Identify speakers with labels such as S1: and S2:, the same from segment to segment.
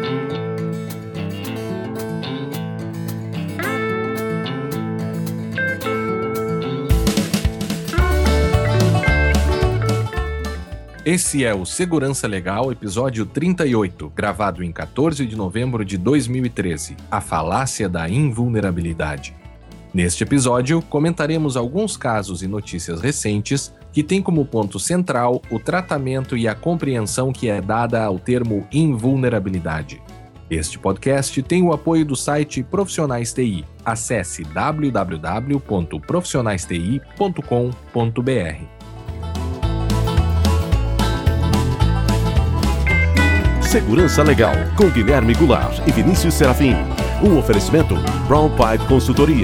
S1: Esse é o Segurança Legal, episódio 38, gravado em 14 de novembro de 2013, a falácia da invulnerabilidade. Neste episódio, comentaremos alguns casos e notícias recentes que têm como ponto central o tratamento e a compreensão que é dada ao termo invulnerabilidade. Este podcast tem o apoio do site Profissionais TI. Acesse www.profissionaisesti.com.br.
S2: Segurança Legal, com Guilherme Goulart e Vinícius Serafim. Um oferecimento Brown Pipe Consultoria.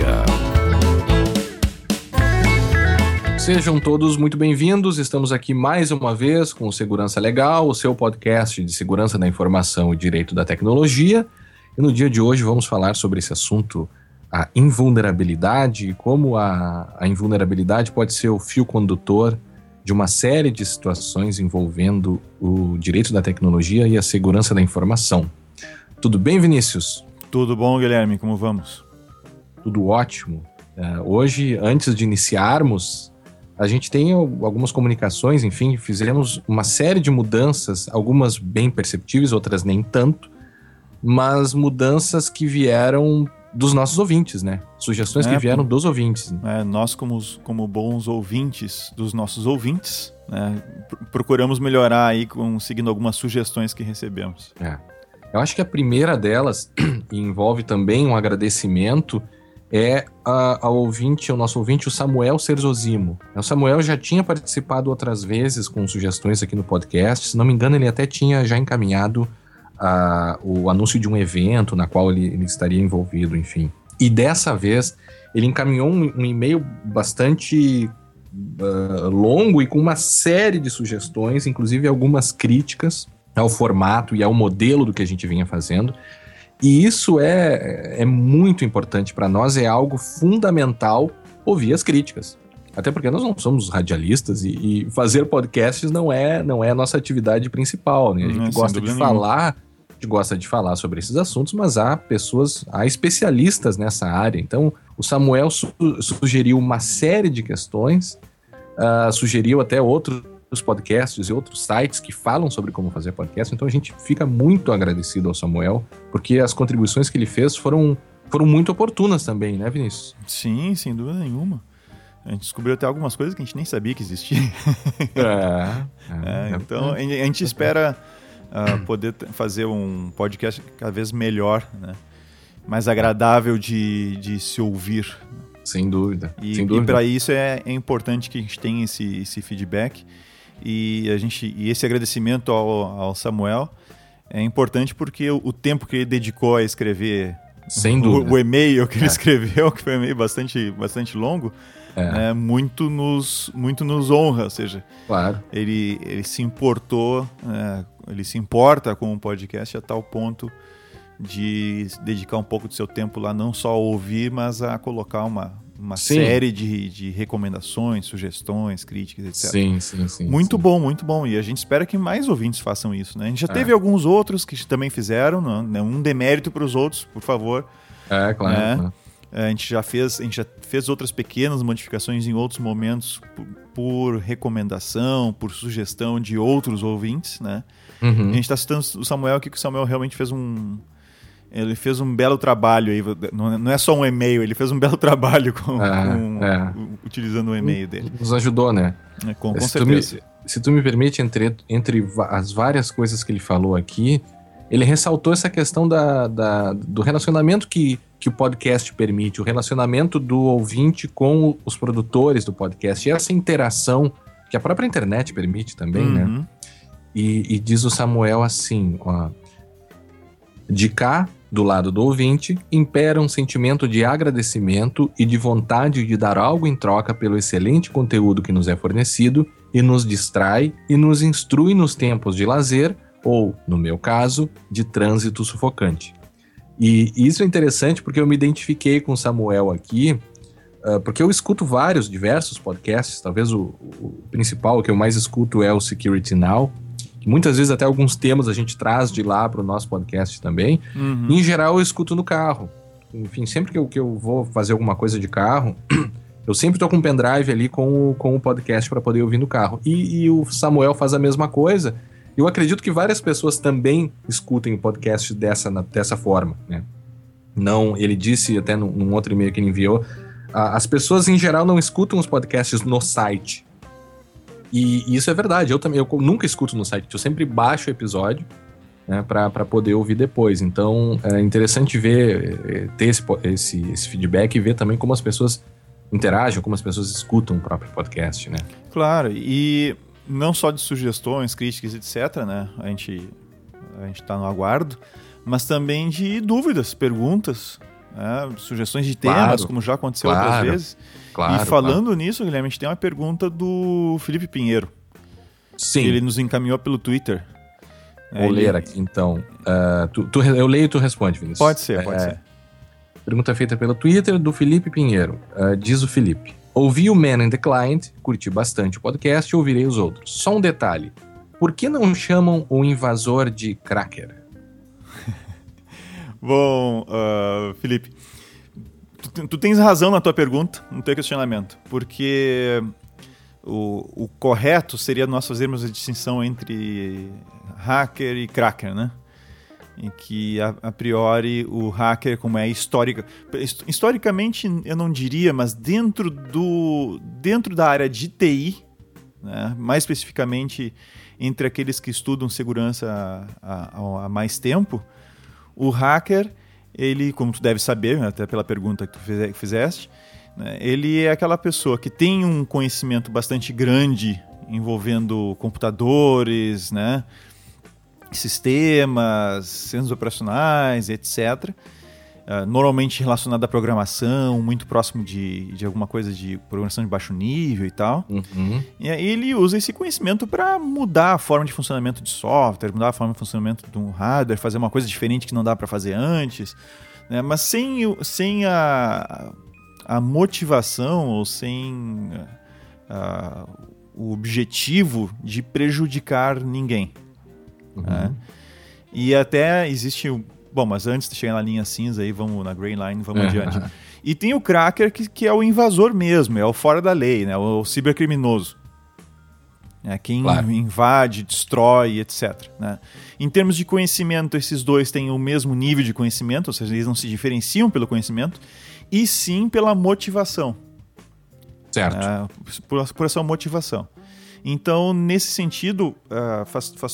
S1: Sejam todos muito bem-vindos. Estamos aqui mais uma vez com o Segurança Legal, o seu podcast de segurança da informação e direito da tecnologia. E no dia de hoje vamos falar sobre esse assunto, a invulnerabilidade, e como a invulnerabilidade pode ser o fio condutor de uma série de situações envolvendo o direito da tecnologia e a segurança da informação. Tudo bem, Vinícius?
S3: Tudo bom, Guilherme? Como vamos?
S1: Tudo ótimo. Hoje, antes de iniciarmos, a gente tem algumas comunicações, enfim, fizemos uma série de mudanças, algumas bem perceptíveis, outras nem tanto, mas mudanças que vieram dos nossos ouvintes, né? Sugestões que vieram dos ouvintes.
S3: Nós, como bons ouvintes dos nossos ouvintes, né, procuramos melhorar aí seguindo algumas sugestões que recebemos.
S1: Eu acho que a primeira delas, e envolve também um agradecimento, é ao nosso ouvinte, o Samuel Serzozimo. O Samuel já tinha participado outras vezes com sugestões aqui no podcast. Se não me engano, ele até tinha já encaminhado o anúncio de um evento na qual ele estaria envolvido, enfim. E dessa vez, ele encaminhou um e-mail bastante longo e com uma série de sugestões, inclusive algumas críticas ao formato e ao modelo do que a gente vinha fazendo. E isso é muito importante para nós, é algo fundamental ouvir as críticas. Até porque nós não somos radialistas e fazer podcasts não é a nossa atividade principal, né? A gente gosta de falar... A gente gosta de falar sobre esses assuntos, mas há especialistas nessa área. Então, o Samuel sugeriu uma série de questões, sugeriu até outros podcasts e outros sites que falam sobre como fazer podcast. Então, a gente fica muito agradecido ao Samuel, porque as contribuições que ele fez foram muito oportunas também, né, Vinícius?
S3: Sim, sem dúvida nenhuma. A gente descobriu até algumas coisas que a gente nem sabia que existiam. Então, a gente espera... poder fazer um podcast cada vez melhor, né? Mais agradável de se ouvir.
S1: Sem dúvida.
S3: E para isso é importante que a gente tenha esse feedback e esse agradecimento ao Samuel é importante porque o tempo que ele dedicou a escrever o e-mail que ele escreveu, que foi um e-mail bastante longo, muito nos honra, ou seja,
S1: claro.
S3: Ele se importou, ele se importa com o podcast a tal ponto de dedicar um pouco do seu tempo lá, não só a ouvir, mas a colocar uma série de recomendações, sugestões, críticas, etc.
S1: Sim.
S3: Muito bom. E a gente espera que mais ouvintes façam isso, né? A gente já teve alguns outros que também fizeram, né? Um demérito para os outros, por favor.
S1: Claro.
S3: A gente já fez outras pequenas modificações em outros momentos por recomendação, por sugestão de outros ouvintes, né?
S1: Uhum.
S3: A gente está citando o Samuel aqui, que o Samuel realmente fez um belo trabalho aí. Não é só um e-mail, ele fez um belo trabalho utilizando o e-mail dele.
S1: Nos ajudou, né?
S3: Com certeza.
S1: Se tu me permite, entre as várias coisas que ele falou aqui, ele ressaltou essa questão do relacionamento que o podcast permite, o relacionamento do ouvinte com os produtores do podcast, e essa interação que a própria internet permite também, né? E diz o Samuel assim, de cá, do lado do ouvinte, impera um sentimento de agradecimento e de vontade de dar algo em troca pelo excelente conteúdo que nos é fornecido e nos distrai e nos instrui nos tempos de lazer ou, no meu caso, de trânsito sufocante. E isso é interessante porque eu me identifiquei com o Samuel aqui, porque eu escuto diversos podcasts, talvez o principal que eu mais escuto é o Security Now, muitas vezes até alguns temas a gente traz de lá para o nosso podcast também. Em geral, eu escuto no carro. Enfim, sempre que eu vou fazer alguma coisa de carro, eu sempre tô com um pendrive ali com o podcast para poder ouvir no carro. E o Samuel faz a mesma coisa. Eu acredito que várias pessoas também escutem o podcast dessa forma, né? Não, ele disse até num outro e-mail que ele enviou, as pessoas em geral não escutam os podcasts no site. E isso é verdade, eu nunca escuto no site, eu sempre baixo o episódio, né, para poder ouvir depois. Então é interessante ter esse feedback e ver também como as pessoas interagem, como as pessoas escutam o próprio podcast, né?
S3: Claro, e não só de sugestões, críticas, etc., né? A gente tá no aguardo, mas também de dúvidas, perguntas, né? Sugestões de temas,
S1: Claro,
S3: como já aconteceu outras vezes.
S1: Claro,
S3: e falando nisso, Guilherme, a gente tem uma pergunta do Felipe Pinheiro.
S1: Sim.
S3: Que ele nos encaminhou pelo Twitter.
S1: Vou ler aqui, então. Eu leio e tu responde, Vinícius.
S3: Pode ser.
S1: Pergunta feita pelo Twitter do Felipe Pinheiro. Diz o Felipe: ouvi o Man and the Client, curti bastante o podcast e ouvirei os outros. Só um detalhe: por que não chamam o invasor de Cracker?
S3: Bom, Felipe, tu tens razão na tua pergunta, no teu questionamento, porque o correto seria nós fazermos a distinção entre hacker e cracker, né? Em que, a priori, o hacker, como é historicamente, eu não diria, mas dentro da área de TI, né, mais especificamente entre aqueles que estudam segurança há mais tempo, o hacker, ele, como tu deve saber, até pela pergunta que tu fizeste, né, ele é aquela pessoa que tem um conhecimento bastante grande envolvendo computadores, né, sistemas, sistemas operacionais, etc. Normalmente relacionado à programação, muito próximo de alguma coisa de programação de baixo nível e tal. E aí ele usa esse conhecimento para mudar a forma de funcionamento de software, mudar a forma de funcionamento de um hardware, fazer uma coisa diferente que não dá para fazer antes, né? Mas sem a motivação ou sem o objetivo de prejudicar ninguém. Né? E até existe... Bom, mas antes de chegar na linha cinza, aí vamos na Grey Line, vamos adiante. E tem o cracker, que é o invasor mesmo, é o fora da lei, né? O cibercriminoso. É quem invade, destrói, etc. Né? Em termos de conhecimento, esses dois têm o mesmo nível de conhecimento, ou seja, eles não se diferenciam pelo conhecimento, e sim pela motivação.
S1: Certo.
S3: Por essa motivação. Então, nesse sentido, faz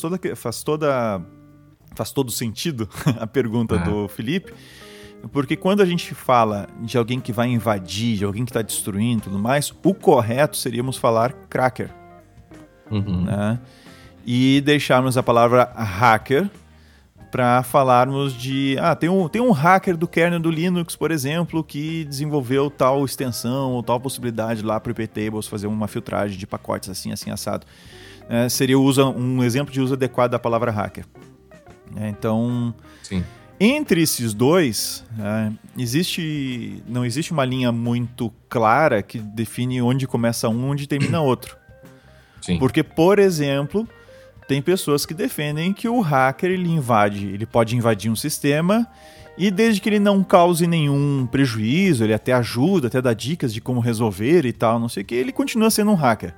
S3: todo sentido a pergunta do Felipe, porque quando a gente fala de alguém que vai invadir, de alguém que está destruindo e tudo mais, o correto seríamos falar cracker. Né? E deixarmos a palavra hacker para falarmos de... tem um hacker do kernel do Linux, por exemplo, que desenvolveu tal extensão ou tal possibilidade lá para o iptables fazer uma filtragem de pacotes assim assado. Seria um exemplo de uso adequado da palavra hacker. Então, sim. Entre esses dois, não existe uma linha muito clara que define onde começa um e onde termina outro. Sim. Porque, por exemplo, tem pessoas que defendem que o hacker ele pode invadir um sistema e desde que ele não cause nenhum prejuízo, ele até ajuda, até dá dicas de como resolver e tal, não sei o que, ele continua sendo um hacker.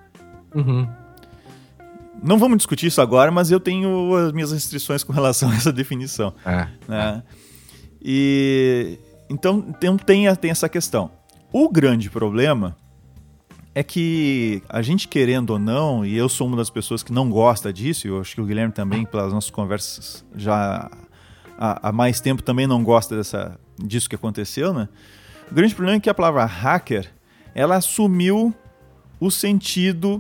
S3: Não vamos discutir isso agora, mas eu tenho as minhas restrições com relação a essa definição. Né? E então tem essa questão. O grande problema é que a gente, querendo ou não, e eu sou uma das pessoas que não gosta disso, e eu acho que o Guilherme também, pelas nossas conversas já há mais tempo, também não gosta disso que aconteceu, né? O grande problema é que a palavra hacker, ela assumiu o sentido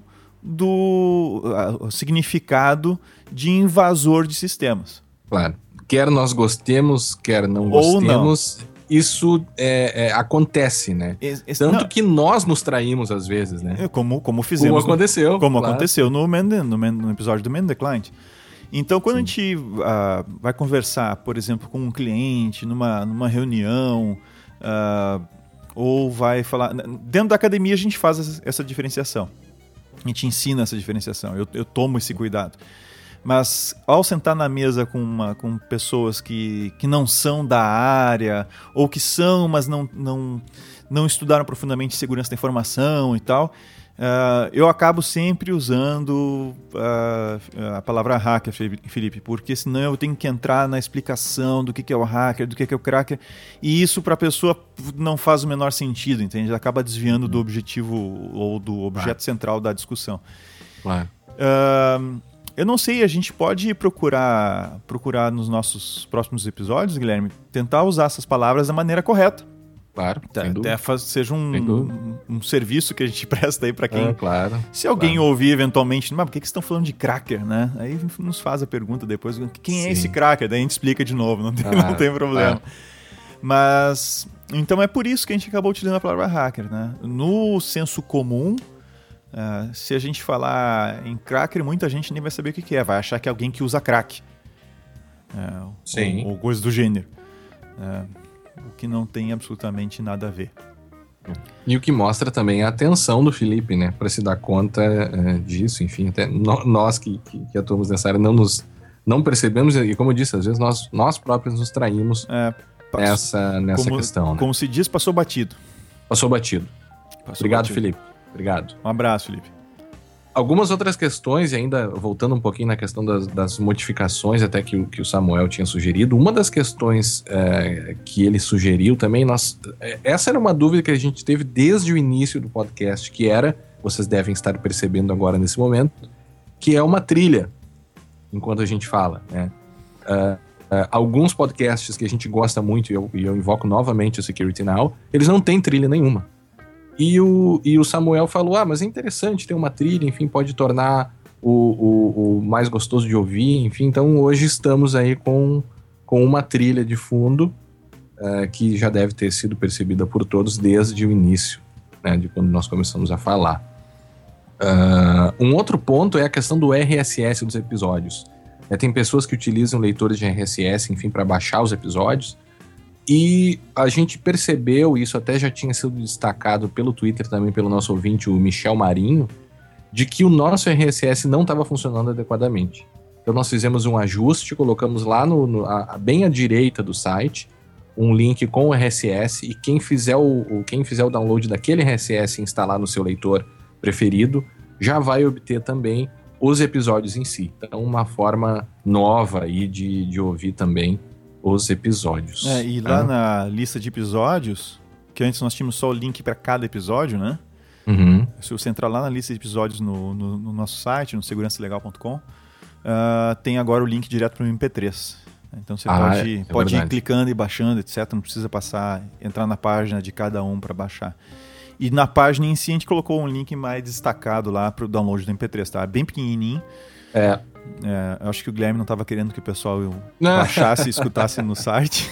S3: o significado de invasor de sistemas.
S1: Claro. Quer nós gostemos, quer não gostemos, isso acontece, né? Tanto que nós nos traímos às vezes, né?
S3: Como fizemos.
S1: Como
S3: aconteceu no episódio do Man and the Client. Então, quando a gente vai conversar, por exemplo, com um cliente, numa reunião, ou vai falar... Dentro da academia a gente faz essa diferenciação. A gente ensina essa diferenciação. Eu tomo esse cuidado. Mas ao sentar na mesa com pessoas que não são da área, ou que são, mas não estudaram profundamente segurança da informação e tal, eu acabo sempre usando a palavra hacker, Felipe, porque senão eu tenho que entrar na explicação do que é o hacker, do que é o cracker, e isso para a pessoa não faz o menor sentido, entende? Acaba desviando do objetivo ou do objeto central da discussão. Eu não sei, a gente pode procurar nos nossos próximos episódios, Guilherme, tentar usar essas palavras da maneira correta.
S1: Claro,
S3: até seja um serviço que a gente presta aí para quem...
S1: claro.
S3: Se alguém ouvir eventualmente, mas por que vocês estão falando de cracker, né? Aí nos faz a pergunta depois, quem é esse cracker? Daí a gente explica de novo, não tem problema. Mas, então é por isso que a gente acabou utilizando a palavra hacker, né? No senso comum, se a gente falar em cracker, muita gente nem vai saber o que é, vai achar que é alguém que usa crack. Ou coisa do gênero. O que não tem absolutamente nada a ver.
S1: E o que mostra também a atenção do Felipe, né? Para se dar conta disso, enfim, até nós que atuamos nessa área não percebemos, e como eu disse, às vezes nós próprios nos traímos nessa questão. Né?
S3: Como se diz, passou batido.
S1: Obrigado, Felipe. Obrigado.
S3: Um abraço, Felipe.
S1: Algumas outras questões, e ainda voltando um pouquinho na questão das modificações até que o Samuel tinha sugerido, uma das questões que ele sugeriu também, essa era uma dúvida que a gente teve desde o início do podcast, que era, vocês devem estar percebendo agora nesse momento, que é uma trilha, enquanto a gente fala, né? Alguns podcasts que a gente gosta muito, e eu invoco novamente o Security Now, eles não têm trilha nenhuma. E o Samuel falou, mas é interessante ter uma trilha, enfim, pode tornar o mais gostoso de ouvir, enfim, então hoje estamos aí com uma trilha de fundo que já deve ter sido percebida por todos desde o início, né, de quando nós começamos a falar. Um outro ponto é a questão do RSS dos episódios. Tem pessoas que utilizam leitores de RSS, enfim, para baixar os episódios, e a gente percebeu, isso até já tinha sido destacado pelo Twitter também, pelo nosso ouvinte, o Michel Marinho, de que o nosso RSS não estava funcionando adequadamente. Então nós fizemos um ajuste, colocamos lá bem à direita do site, um link com o RSS, e quem fizer o download daquele RSS e instalar no seu leitor preferido, já vai obter também os episódios em si. Então uma forma nova aí de ouvir também os episódios.
S3: E lá na lista de episódios, que antes nós tínhamos só o link para cada episódio, né?
S1: Uhum.
S3: Se você entrar lá na lista de episódios no nosso site, no segurançalegal.com, tem agora o link direto para o MP3. Então você pode ir clicando e baixando, etc. Não precisa entrar na página de cada um para baixar. E na página em si a gente colocou um link mais destacado lá para o download do MP3, tá? Bem pequenininho. Eu acho que o Guilherme não estava querendo que o pessoal baixasse e escutasse no site.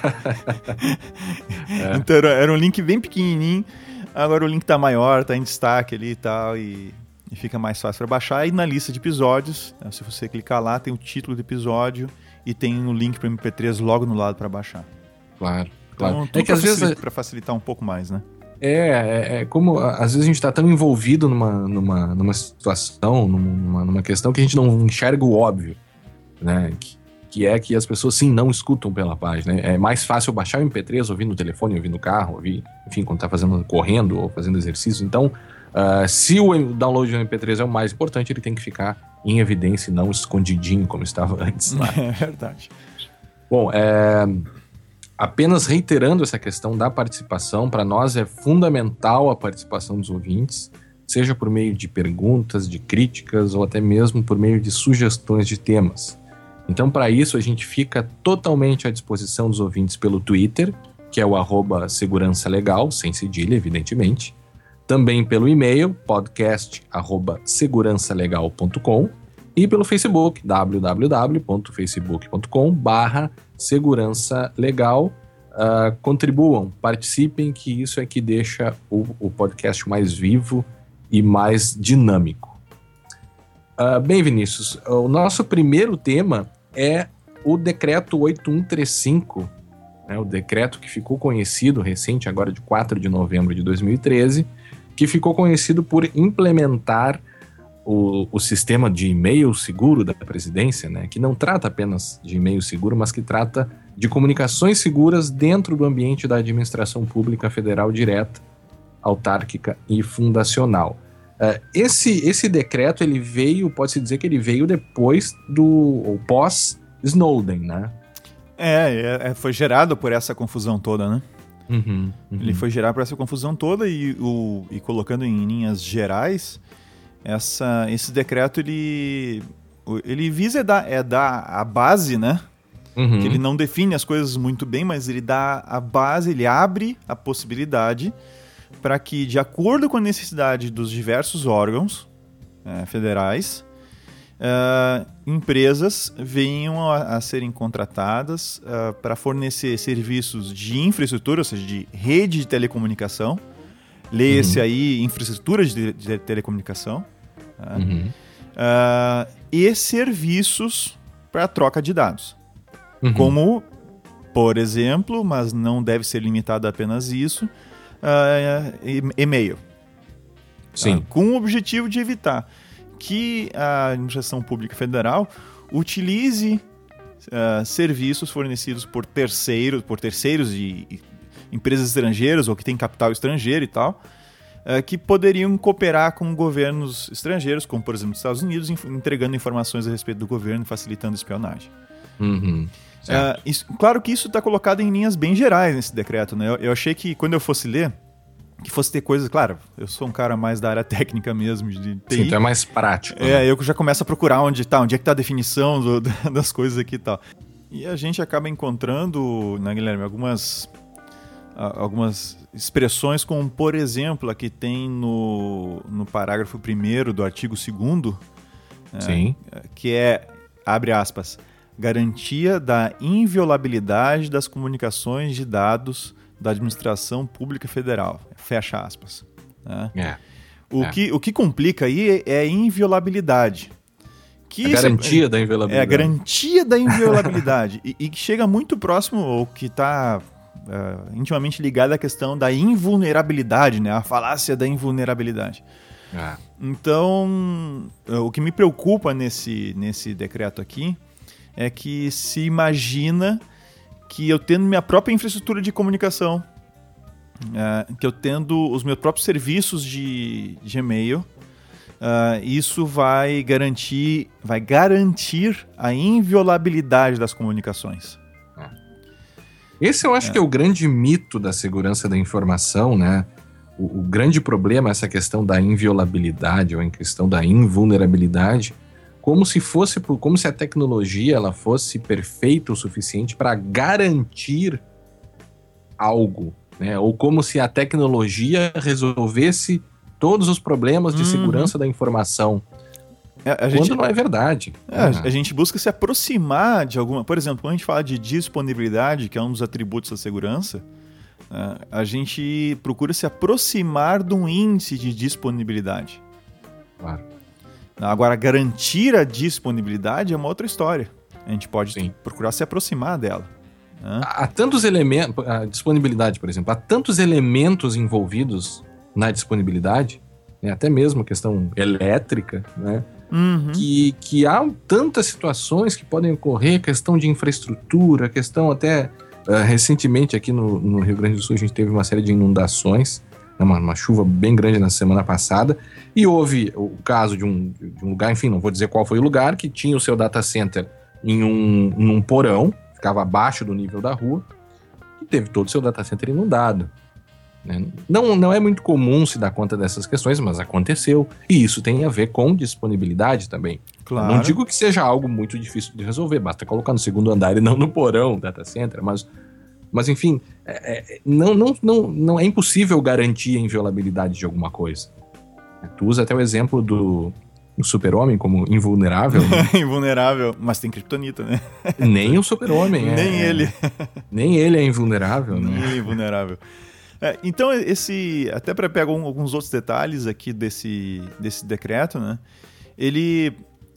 S3: Então era um link bem pequenininho. Agora o link tá maior, tá em destaque ali e tal, e fica mais fácil para baixar. E na lista de episódios, se você clicar lá, tem o título do episódio e tem o link para o MP3 logo no lado para baixar.
S1: Claro.
S3: Então, tudo que às vezes para facilitar um pouco mais, né?
S1: Como às vezes a gente está tão envolvido numa situação, numa questão que a gente não enxerga o óbvio, né? Que é que as pessoas, sim, não escutam pela página. É mais fácil baixar o MP3, ouvir no telefone, ouvir no carro, ouvir, enfim, quando está correndo ou fazendo exercício. Então, se o download do MP3 é o mais importante, ele tem que ficar em evidência e não escondidinho como estava antes.
S3: É verdade.
S1: Bom, apenas reiterando essa questão da participação, para nós é fundamental a participação dos ouvintes, seja por meio de perguntas, de críticas ou até mesmo por meio de sugestões de temas. Então, para isso, a gente fica totalmente à disposição dos ouvintes pelo Twitter, que é o @segurançalegal, sem cedilha, evidentemente. Também pelo e-mail, podcast@segurançalegal.com, e pelo Facebook, www.facebook.com/segurançalegal. Contribuam, participem, que isso é que deixa o podcast mais vivo e mais dinâmico. Bem, Vinícius, o nosso primeiro tema é o decreto 8135, né, o decreto que ficou conhecido recente, agora de 4 de novembro de 2013, que ficou conhecido por implementar o sistema de e-mail seguro da presidência, né, que não trata apenas de e-mail seguro, mas que trata de comunicações seguras dentro do ambiente da administração pública federal direta, autárquica e fundacional. Esse decreto, ele veio, pode-se dizer que ele veio depois ou pós-Snowden, né?
S3: Foi gerado por essa confusão toda, né?
S1: Uhum.
S3: Ele foi gerado por essa confusão toda e colocando em linhas gerais, esse decreto, ele visa dar a base, né?
S1: Uhum.
S3: Que ele não define as coisas muito bem, mas ele dá a base, ele abre a possibilidade para que, de acordo com a necessidade dos diversos órgãos federais, empresas venham a serem contratadas para fornecer serviços de infraestrutura, ou seja, de rede de telecomunicação, leia-se aí infraestrutura de telecomunicação, tá? E serviços para troca de dados, como, por exemplo, mas não deve ser limitado a apenas isso, e-mail.
S1: Sim.
S3: Tá? Com o objetivo de evitar que a administração pública federal utilize serviços fornecidos por terceiros e empresas estrangeiras ou que têm capital estrangeiro e tal, que poderiam cooperar com governos estrangeiros, como por exemplo os Estados Unidos, entregando informações a respeito do governo, facilitando a espionagem. Claro que isso está colocado em linhas bem gerais nesse decreto, né? Eu achei que quando eu fosse ler, que fosse ter coisas, claro, eu sou um cara mais da área técnica mesmo, de TI.
S1: Sim, então é mais prático. Né?
S3: Eu já começo a procurar onde é que está a definição das coisas aqui e tal. E a gente acaba encontrando, né, Guilherme, algumas expressões, como por exemplo, aqui tem no parágrafo 1º do artigo 2º, que abre aspas, garantia da inviolabilidade das comunicações de dados da administração pública federal, fecha aspas. Né? O que complica aí é a inviolabilidade.
S1: A garantia da inviolabilidade.
S3: A garantia da inviolabilidade. e que chega muito próximo, ou que está intimamente ligado à questão da invulnerabilidade, né? A falácia da invulnerabilidade. Então, o que me preocupa nesse decreto aqui é que se imagina que eu tendo minha própria infraestrutura de comunicação, que eu tendo os meus próprios serviços de e-mail, isso vai garantir a inviolabilidade das comunicações.
S1: Esse eu acho que é o grande mito da segurança da informação, né? O grande problema é essa questão da inviolabilidade ou em questão da invulnerabilidade, como se a tecnologia ela fosse perfeita o suficiente para garantir algo, né? Ou como se a tecnologia resolvesse todos os problemas de segurança da informação. Quando não é verdade.
S3: A gente busca se aproximar de alguma... Por exemplo, quando a gente fala de disponibilidade, que é um dos atributos da segurança, a gente procura se aproximar de um índice de disponibilidade.
S1: Claro.
S3: Agora, garantir a disponibilidade é uma outra história. A gente pode procurar se aproximar dela.
S1: Há tantos elementos... A disponibilidade, por exemplo, há tantos elementos envolvidos na disponibilidade, né, até mesmo a questão elétrica, né? Que há tantas situações que podem ocorrer, questão de infraestrutura, questão até... recentemente aqui no Rio Grande do Sul a gente teve uma série de inundações, uma chuva bem grande na semana passada, e houve o caso de um lugar, enfim, não vou dizer qual foi o lugar, que tinha o seu data center em um porão, ficava abaixo do nível da rua, e teve todo o seu data center inundado. Né? Não é muito comum se dar conta dessas questões, mas aconteceu, e isso tem a ver com disponibilidade também.
S3: Claro.
S1: Não digo que seja algo muito difícil de resolver, basta colocar no segundo andar e não no porão do data center, mas enfim, não é impossível garantir a inviolabilidade de alguma coisa. Tu usa até o exemplo do Super-Homem como invulnerável. Né?
S3: Invulnerável, mas tem criptonita, né?
S1: Nem o Super-Homem
S3: Nem ele.
S1: Nem ele é invulnerável, né?
S3: Nem ele é invulnerável. Então, até para pegar alguns outros detalhes aqui desse decreto, né? Ele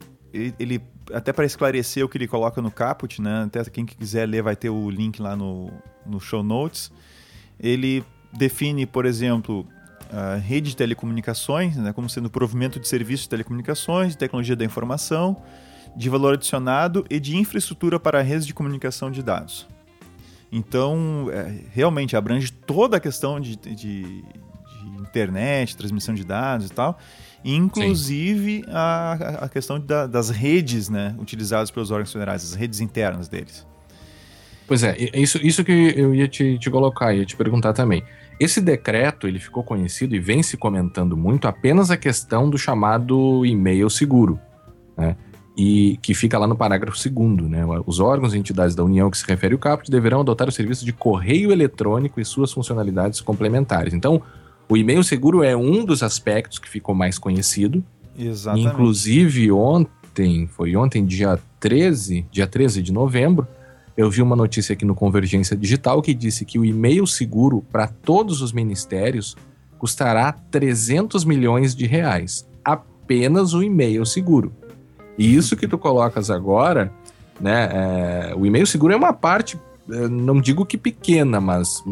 S3: até para esclarecer o que ele coloca no caput, né? Até quem quiser ler vai ter o link lá no show notes. Ele define, por exemplo, a rede de telecomunicações, né, como sendo provimento de serviços de telecomunicações, de tecnologia da informação, de valor adicionado e de infraestrutura para redes de comunicação de dados. Então, realmente abrange toda a questão de internet, transmissão de dados e tal, inclusive a questão das redes, né, utilizadas pelos órgãos federais, as redes internas deles.
S1: Pois é, isso que eu ia te colocar, ia te perguntar também. Esse decreto, ele ficou conhecido e vem se comentando muito apenas a questão do chamado e-mail seguro, né? E que fica lá no parágrafo 2º, né? Os órgãos e entidades da União que se refere ao caput deverão adotar o serviço de correio eletrônico e suas funcionalidades complementares. Então, o e-mail seguro é um dos aspectos que ficou mais conhecido.
S3: Exatamente.
S1: Inclusive, ontem, dia 13 de novembro, eu vi uma notícia aqui no Convergência Digital que disse que o e-mail seguro para todos os ministérios custará 300 milhões de reais. Apenas o e-mail seguro. E isso que tu colocas agora, né, o e-mail seguro é uma parte, não digo que pequena, mas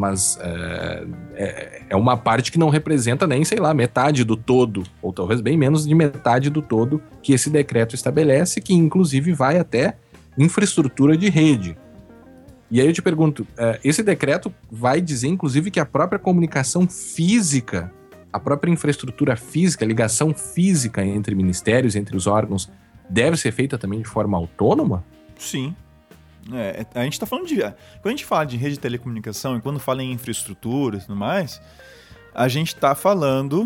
S1: é uma parte que não representa nem, sei lá, metade do todo, ou talvez bem menos de metade do todo que esse decreto estabelece, que inclusive vai até infraestrutura de rede. E aí eu te pergunto, esse decreto vai dizer, inclusive, que a própria comunicação física, a própria infraestrutura física, a ligação física entre ministérios, entre os órgãos, deve ser feita também de forma autônoma?
S3: Sim. A gente está falando de... Quando a gente fala de rede de telecomunicação e quando fala em infraestrutura e tudo mais, a gente está falando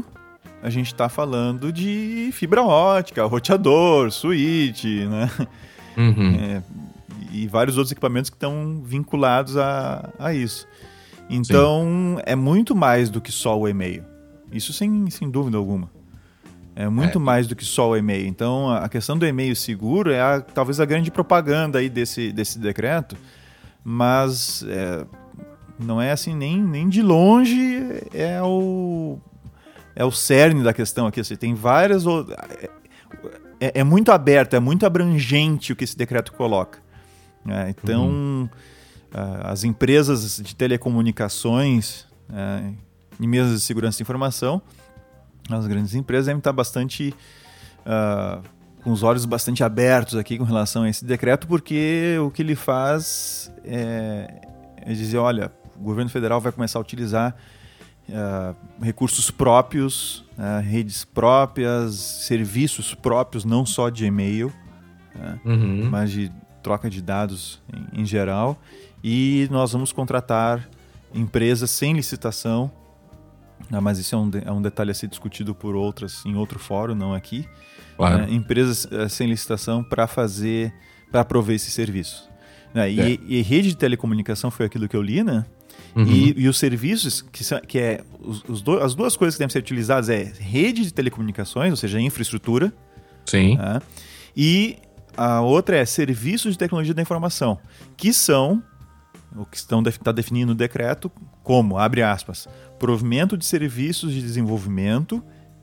S3: de fibra ótica, roteador, switch, né?
S1: Uhum.
S3: E vários outros equipamentos que estão vinculados a isso. Então, é muito mais do que só o e-mail. Isso sem dúvida alguma. É muito mais do que só o e-mail. Então, a questão do e-mail seguro é talvez a grande propaganda aí desse decreto, mas não é assim nem de longe é o cerne da questão aqui. Você tem várias... É muito aberto, é muito abrangente o que esse decreto coloca. Então, as empresas de telecomunicações e mesmo de segurança de informação, as grandes empresas devem estar bastante com os olhos bastante abertos aqui com relação a esse decreto, porque o que ele faz é dizer, olha, o governo federal vai começar a utilizar recursos próprios, redes próprias, serviços próprios, não só de e-mail, mas de troca de dados em geral, e nós vamos contratar empresas sem licitação, mas isso é um detalhe a ser discutido por outras em outro fórum, não aqui.
S1: Claro.
S3: Empresas sem licitação para prover esse serviço. E rede de telecomunicação foi aquilo que eu li, né? E os serviços, as duas coisas que devem ser utilizadas é rede de telecomunicações, ou seja, infraestrutura.
S1: Sim.
S3: E a outra é serviços de tecnologia da informação, que são o que está definido no decreto como, abre aspas, provimento de serviços de desenvolvimento,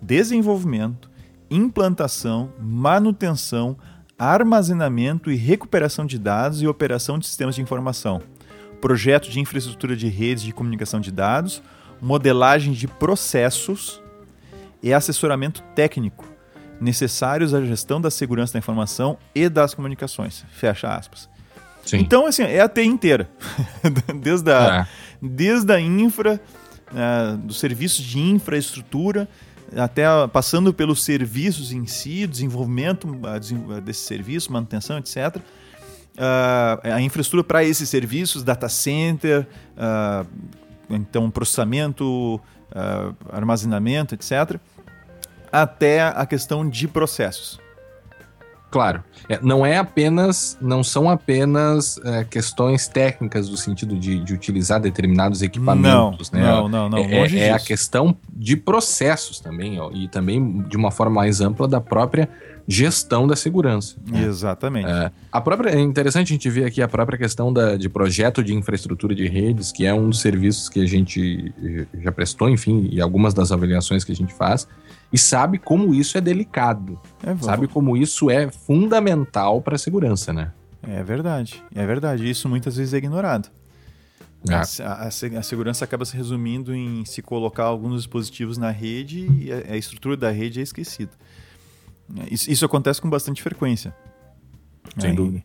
S3: implantação, manutenção, armazenamento e recuperação de dados e operação de sistemas de informação, projeto de infraestrutura de redes de comunicação de dados, modelagem de processos e assessoramento técnico necessários à gestão da segurança da informação e das comunicações. Fecha aspas.
S1: Sim.
S3: Então, assim, é a TI inteira. Desde a infra, dos serviços de infraestrutura, até passando pelos serviços em si, desenvolvimento desse serviço, manutenção, etc. A infraestrutura para esses serviços, data center, então processamento, armazenamento, etc. Até a questão de processos.
S1: Claro. Não são apenas questões técnicas do sentido de utilizar determinados equipamentos.
S3: Não. Longe
S1: é a
S3: disso.
S1: questão de processos também, e também de uma forma mais ampla da própria gestão da segurança.
S3: Exatamente.
S1: É interessante a gente ver aqui a própria questão de projeto de infraestrutura de redes, que é um dos serviços que a gente já prestou, enfim, e algumas das avaliações que a gente faz, e sabe como isso é delicado, sabe como isso é fundamental para a segurança, né?
S3: É verdade. Isso muitas vezes é ignorado. A segurança acaba se resumindo em se colocar alguns dispositivos na rede e a estrutura da rede é esquecida. Isso acontece com bastante frequência.
S1: Sem dúvida.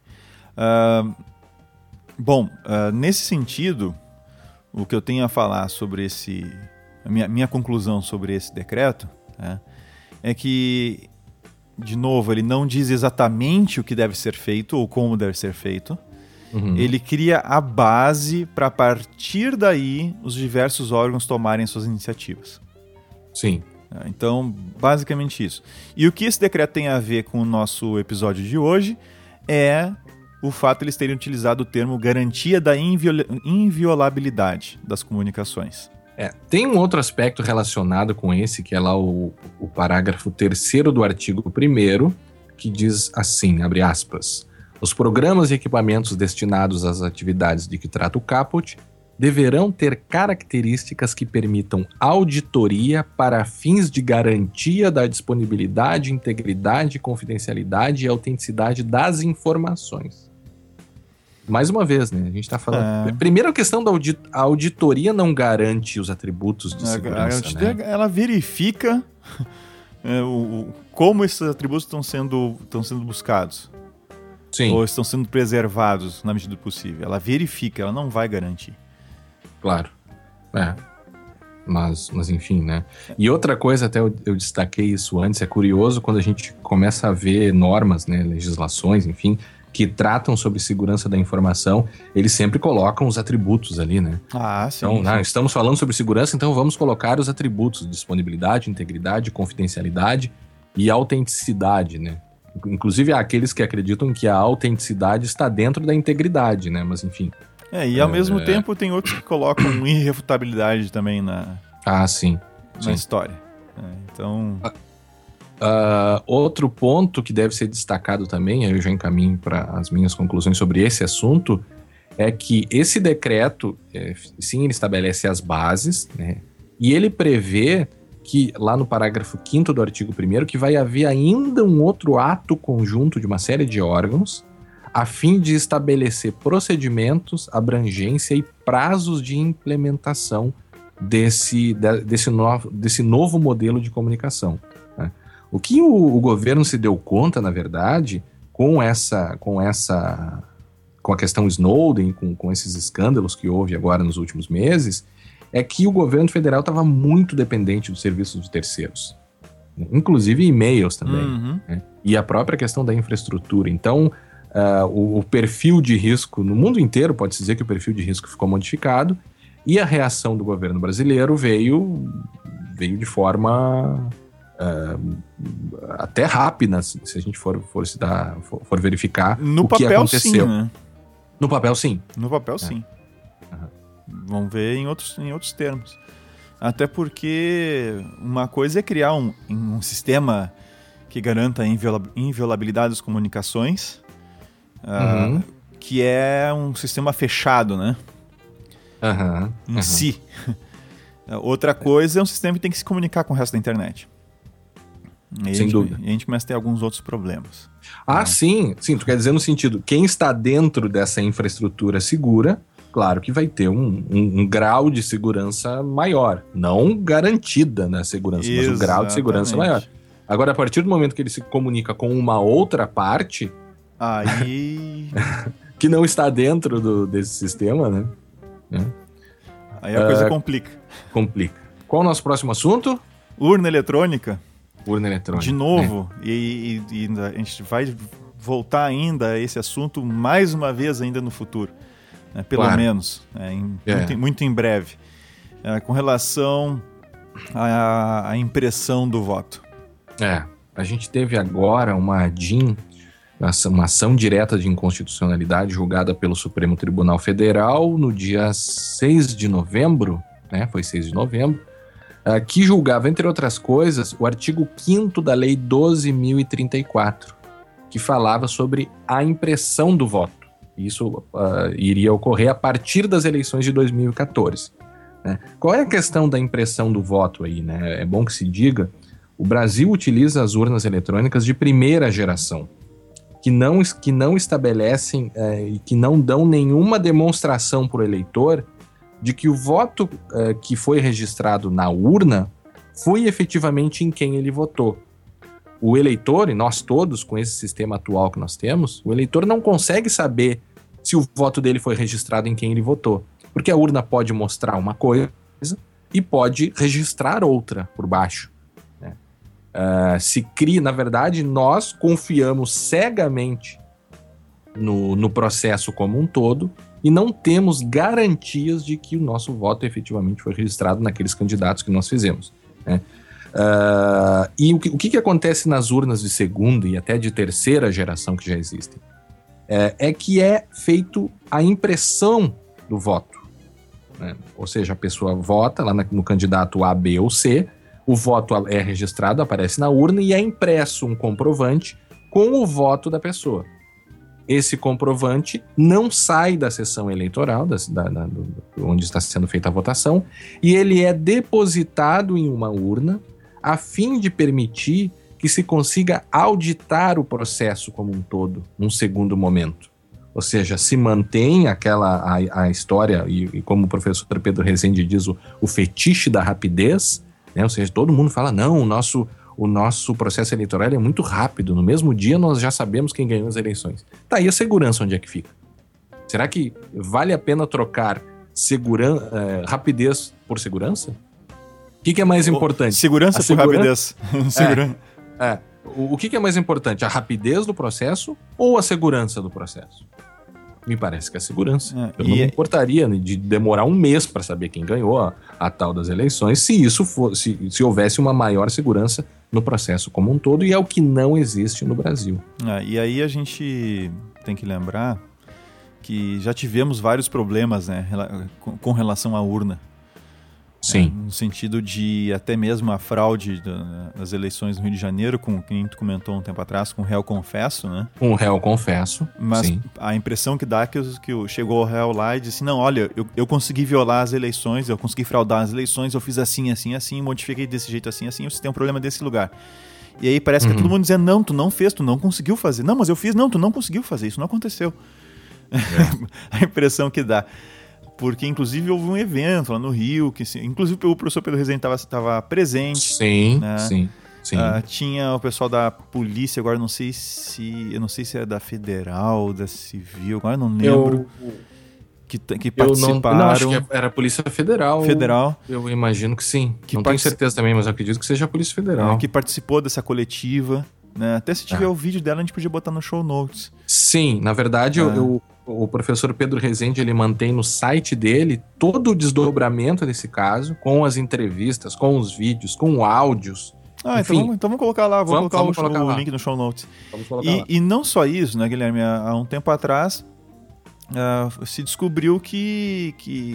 S3: Nesse sentido, o que eu tenho a falar sobre minha conclusão sobre esse decreto, é que, de novo, ele não diz exatamente o que deve ser feito ou como deve ser feito. Ele cria a base para, a partir daí, os diversos órgãos tomarem suas iniciativas.
S1: Sim.
S3: Então, basicamente isso. E o que esse decreto tem a ver com o nosso episódio de hoje é o fato de eles terem utilizado o termo garantia da inviolabilidade das comunicações.
S1: Tem um outro aspecto relacionado com esse, que é lá o parágrafo 3º do artigo 1º, que diz assim, abre aspas, os programas e equipamentos destinados às atividades de que trata o caput deverão ter características que permitam auditoria para fins de garantia da disponibilidade, integridade, confidencialidade e autenticidade das informações. Mais uma vez, né? A gente está falando... Primeiro, a questão da auditoria não garante os atributos de segurança, né?
S3: Ela verifica como esses atributos estão sendo buscados.
S1: Sim.
S3: Ou estão sendo preservados na medida do possível. Ela verifica, ela não vai garantir.
S1: Claro. Mas enfim, né? E outra coisa, até eu destaquei isso antes, é curioso quando a gente começa a ver normas, né, legislações, enfim, que tratam sobre segurança da informação, eles sempre colocam os atributos ali, né?
S3: Sim.
S1: Então, estamos falando sobre segurança, então vamos colocar os atributos, disponibilidade, integridade, confidencialidade e autenticidade, né? Inclusive há aqueles que acreditam que a autenticidade está dentro da integridade, né? Mas enfim...
S3: ao mesmo tempo tem outros que colocam irrefutabilidade também na história. Então...
S1: outro ponto que deve ser destacado também, aí eu já encaminho para as minhas conclusões sobre esse assunto, é que esse decreto, sim, ele estabelece as bases, né? E ele prevê que, lá no parágrafo 5º do artigo 1º, que vai haver ainda um outro ato conjunto de uma série de órgãos a fim de estabelecer procedimentos, abrangência e prazos de implementação desse novo modelo de comunicação, né? O que o governo se deu conta, na verdade, com a questão Snowden, com esses escândalos que houve agora nos últimos meses, é que o governo federal estava muito dependente dos serviços de terceiros, né? Inclusive e-mails também, né? E a própria questão da infraestrutura. Então, o perfil de risco, no mundo inteiro, pode-se dizer que o perfil de risco ficou modificado, e a reação do governo brasileiro veio de forma até rápida, se a gente for verificar o que aconteceu.
S3: Sim, né?
S1: No papel, sim.
S3: No papel, sim. Vamos ver em outros termos. Até porque uma coisa é criar um sistema que garanta a inviolabilidade das comunicações, que é um sistema fechado, né? Em si. Outra coisa é um sistema que tem que se comunicar com o resto da internet.
S1: Sem dúvida.
S3: E a gente começa a ter alguns outros problemas.
S1: Sim, tu quer dizer no sentido, quem está dentro dessa infraestrutura segura, claro que vai ter um grau de segurança maior, não garantida na segurança, mas um grau de segurança maior. Agora, a partir do momento que ele se comunica com uma outra parte,
S3: aí
S1: que não está dentro desse sistema, né?
S3: Aí a coisa complica.
S1: Qual é o nosso próximo assunto?
S3: Urna eletrônica.
S1: De
S3: novo, e a gente vai voltar ainda a esse assunto mais uma vez ainda no futuro, né? Pelo menos, muito em breve, com relação à impressão do voto.
S1: A gente teve agora uma ação direta de inconstitucionalidade julgada pelo Supremo Tribunal Federal no dia 6 de novembro, né? Foi 6 de novembro, que julgava, entre outras coisas, o artigo 5º da Lei 12.034, que falava sobre a impressão do voto. Isso iria ocorrer a partir das eleições de 2014. Né? Qual é a questão da impressão do voto aí, né? É bom que se diga, o Brasil utiliza as urnas eletrônicas de primeira geração, que não estabelecem e que não dão nenhuma demonstração para o eleitor de que o voto que foi registrado na urna foi efetivamente em quem ele votou. O eleitor, e nós todos, com esse sistema atual que nós temos, o eleitor não consegue saber se o voto dele foi registrado em quem ele votou. Porque a urna pode mostrar uma coisa e pode registrar outra por baixo. Né? Se cria, na verdade, nós confiamos cegamente no processo como um todo e não temos garantias de que o nosso voto efetivamente foi registrado naqueles candidatos que nós fizemos. Né? E o que acontece nas urnas de segunda e até de terceira geração que já existem? É que é feito a impressão do voto. Né? Ou seja, a pessoa vota lá no candidato A, B ou C, o voto é registrado, aparece na urna e é impresso um comprovante com o voto da pessoa. Esse comprovante não sai da sessão eleitoral, onde está sendo feita a votação, e ele é depositado em uma urna a fim de permitir que se consiga auditar o processo como um todo, num segundo momento. Ou seja, se mantém a história, e como o professor Pedro Rezende diz, o fetiche da rapidez, né? Ou seja, todo mundo fala, não, o nosso processo eleitoral é muito rápido, no mesmo dia nós já sabemos quem ganhou as eleições. Tá, e a segurança onde é que fica? Será que vale a pena trocar rapidez por segurança? O que é mais importante?
S3: Segurança por rapidez.
S1: O que é mais importante? A rapidez do processo ou a segurança do processo? Me parece que é a segurança. Eu não me importaria de demorar um mês para saber quem ganhou a tal das eleições, se houvesse uma maior segurança no processo como um todo, e é o que não existe no Brasil.
S3: E aí a gente tem que lembrar que já tivemos vários problemas, né, com relação à urna.
S1: Sim.
S3: No sentido de até mesmo a fraude das eleições no Rio de Janeiro, com quem tu comentou um tempo atrás, com o réu confesso, né?
S1: Com o réu confesso,
S3: mas
S1: sim.
S3: A impressão que dá é que chegou o réu lá e disse, não, olha, eu consegui violar as eleições, eu consegui fraudar as eleições, eu fiz assim, assim, assim, modifiquei desse jeito assim, assim, você tem um problema desse lugar. E aí parece que todo mundo dizendo, não, tu não fez, tu não conseguiu fazer. Não, mas eu fiz, não, tu não conseguiu fazer, isso não aconteceu. A impressão que dá. Porque, inclusive, houve um evento lá no Rio, que inclusive o professor Pedro Rezende estava presente.
S1: Sim,
S3: né?
S1: sim.
S3: Tinha o pessoal da polícia, agora eu não sei se era da Federal, da Civil, agora eu não lembro. Que participaram.
S1: Não, acho que era a Polícia Federal.
S3: Federal.
S1: Eu imagino que sim. Não tenho certeza também, mas eu acredito que seja a Polícia Federal.
S3: Que participou dessa coletiva. Né? Até se tiver o vídeo dela, a gente podia botar no show notes.
S1: Sim, na verdade, o professor Pedro Rezende, ele mantém no site dele todo o desdobramento desse caso, com as entrevistas, com os vídeos, com áudios. Enfim,
S3: então vamos colocar lá, vamos colocar o
S1: lá.
S3: link no show notes.
S1: Vamos colocar lá.
S3: E não só isso, né, Guilherme? Há um tempo atrás se descobriu que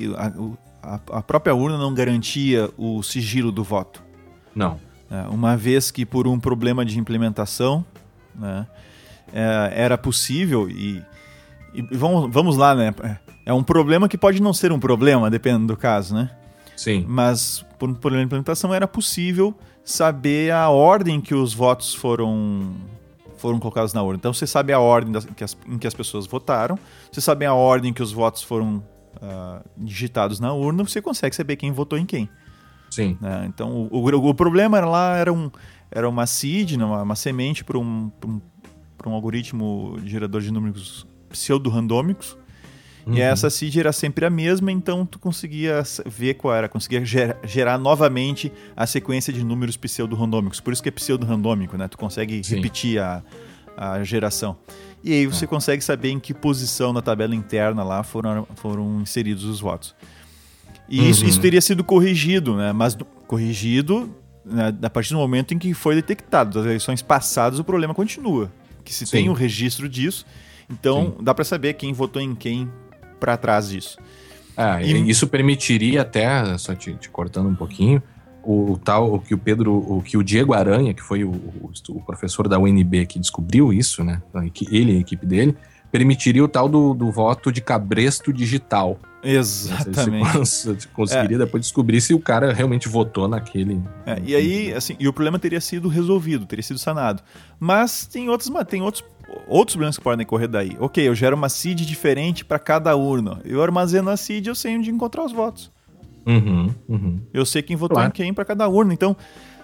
S3: a própria urna não garantia o sigilo do voto.
S1: Não.
S3: Uma vez que por um problema de implementação, né, era possível e vamos lá, né? É um problema que pode não ser um problema, dependendo do caso, né?
S1: Sim.
S3: Mas por um problema de implementação era possível saber a ordem que os votos foram colocados na urna. Então você sabe a ordem em que as pessoas votaram, você sabe a ordem que os votos foram digitados na urna, você consegue saber quem votou em quem.
S1: Sim.
S3: Então o problema era uma seed, uma semente para um algoritmo gerador de números pseudo-randômicos. E essa seed era sempre a mesma, então tu conseguia ver qual era, conseguia gerar novamente a sequência de números pseudo-randômicos. Por isso que é pseudo-randômico, né? Tu consegue repetir a geração. E aí você consegue saber em que posição na tabela interna lá foram inseridos os votos. E isso teria sido corrigido, né? Mas corrigido, né, a partir do momento em que foi detectado. Das eleições passadas o problema continua. Que se tem um registro disso, então dá para saber quem votou em quem para trás disso.
S1: Isso permitiria até, só te cortando um pouquinho, o que o Diego Aranha, que foi o professor da UNB que descobriu isso, né? Ele e a equipe dele, permitiria o tal do voto de cabresto digital.
S3: Exatamente.
S1: Você conseguiria depois descobrir se o cara realmente votou naquele. E
S3: aí, assim, o problema teria sido resolvido, teria sido sanado. Mas tem outros outros problemas que podem decorrer daí. Ok, eu gero uma seed diferente para cada urna. Eu armazeno a seed, eu sei onde encontrar os votos. Eu sei quem votou em quem para cada urna. Então,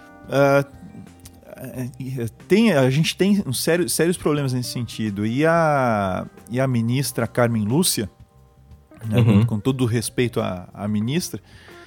S3: a gente tem sérios problemas nesse sentido. E a ministra Carmen Lúcia, né, com todo o respeito à ministra,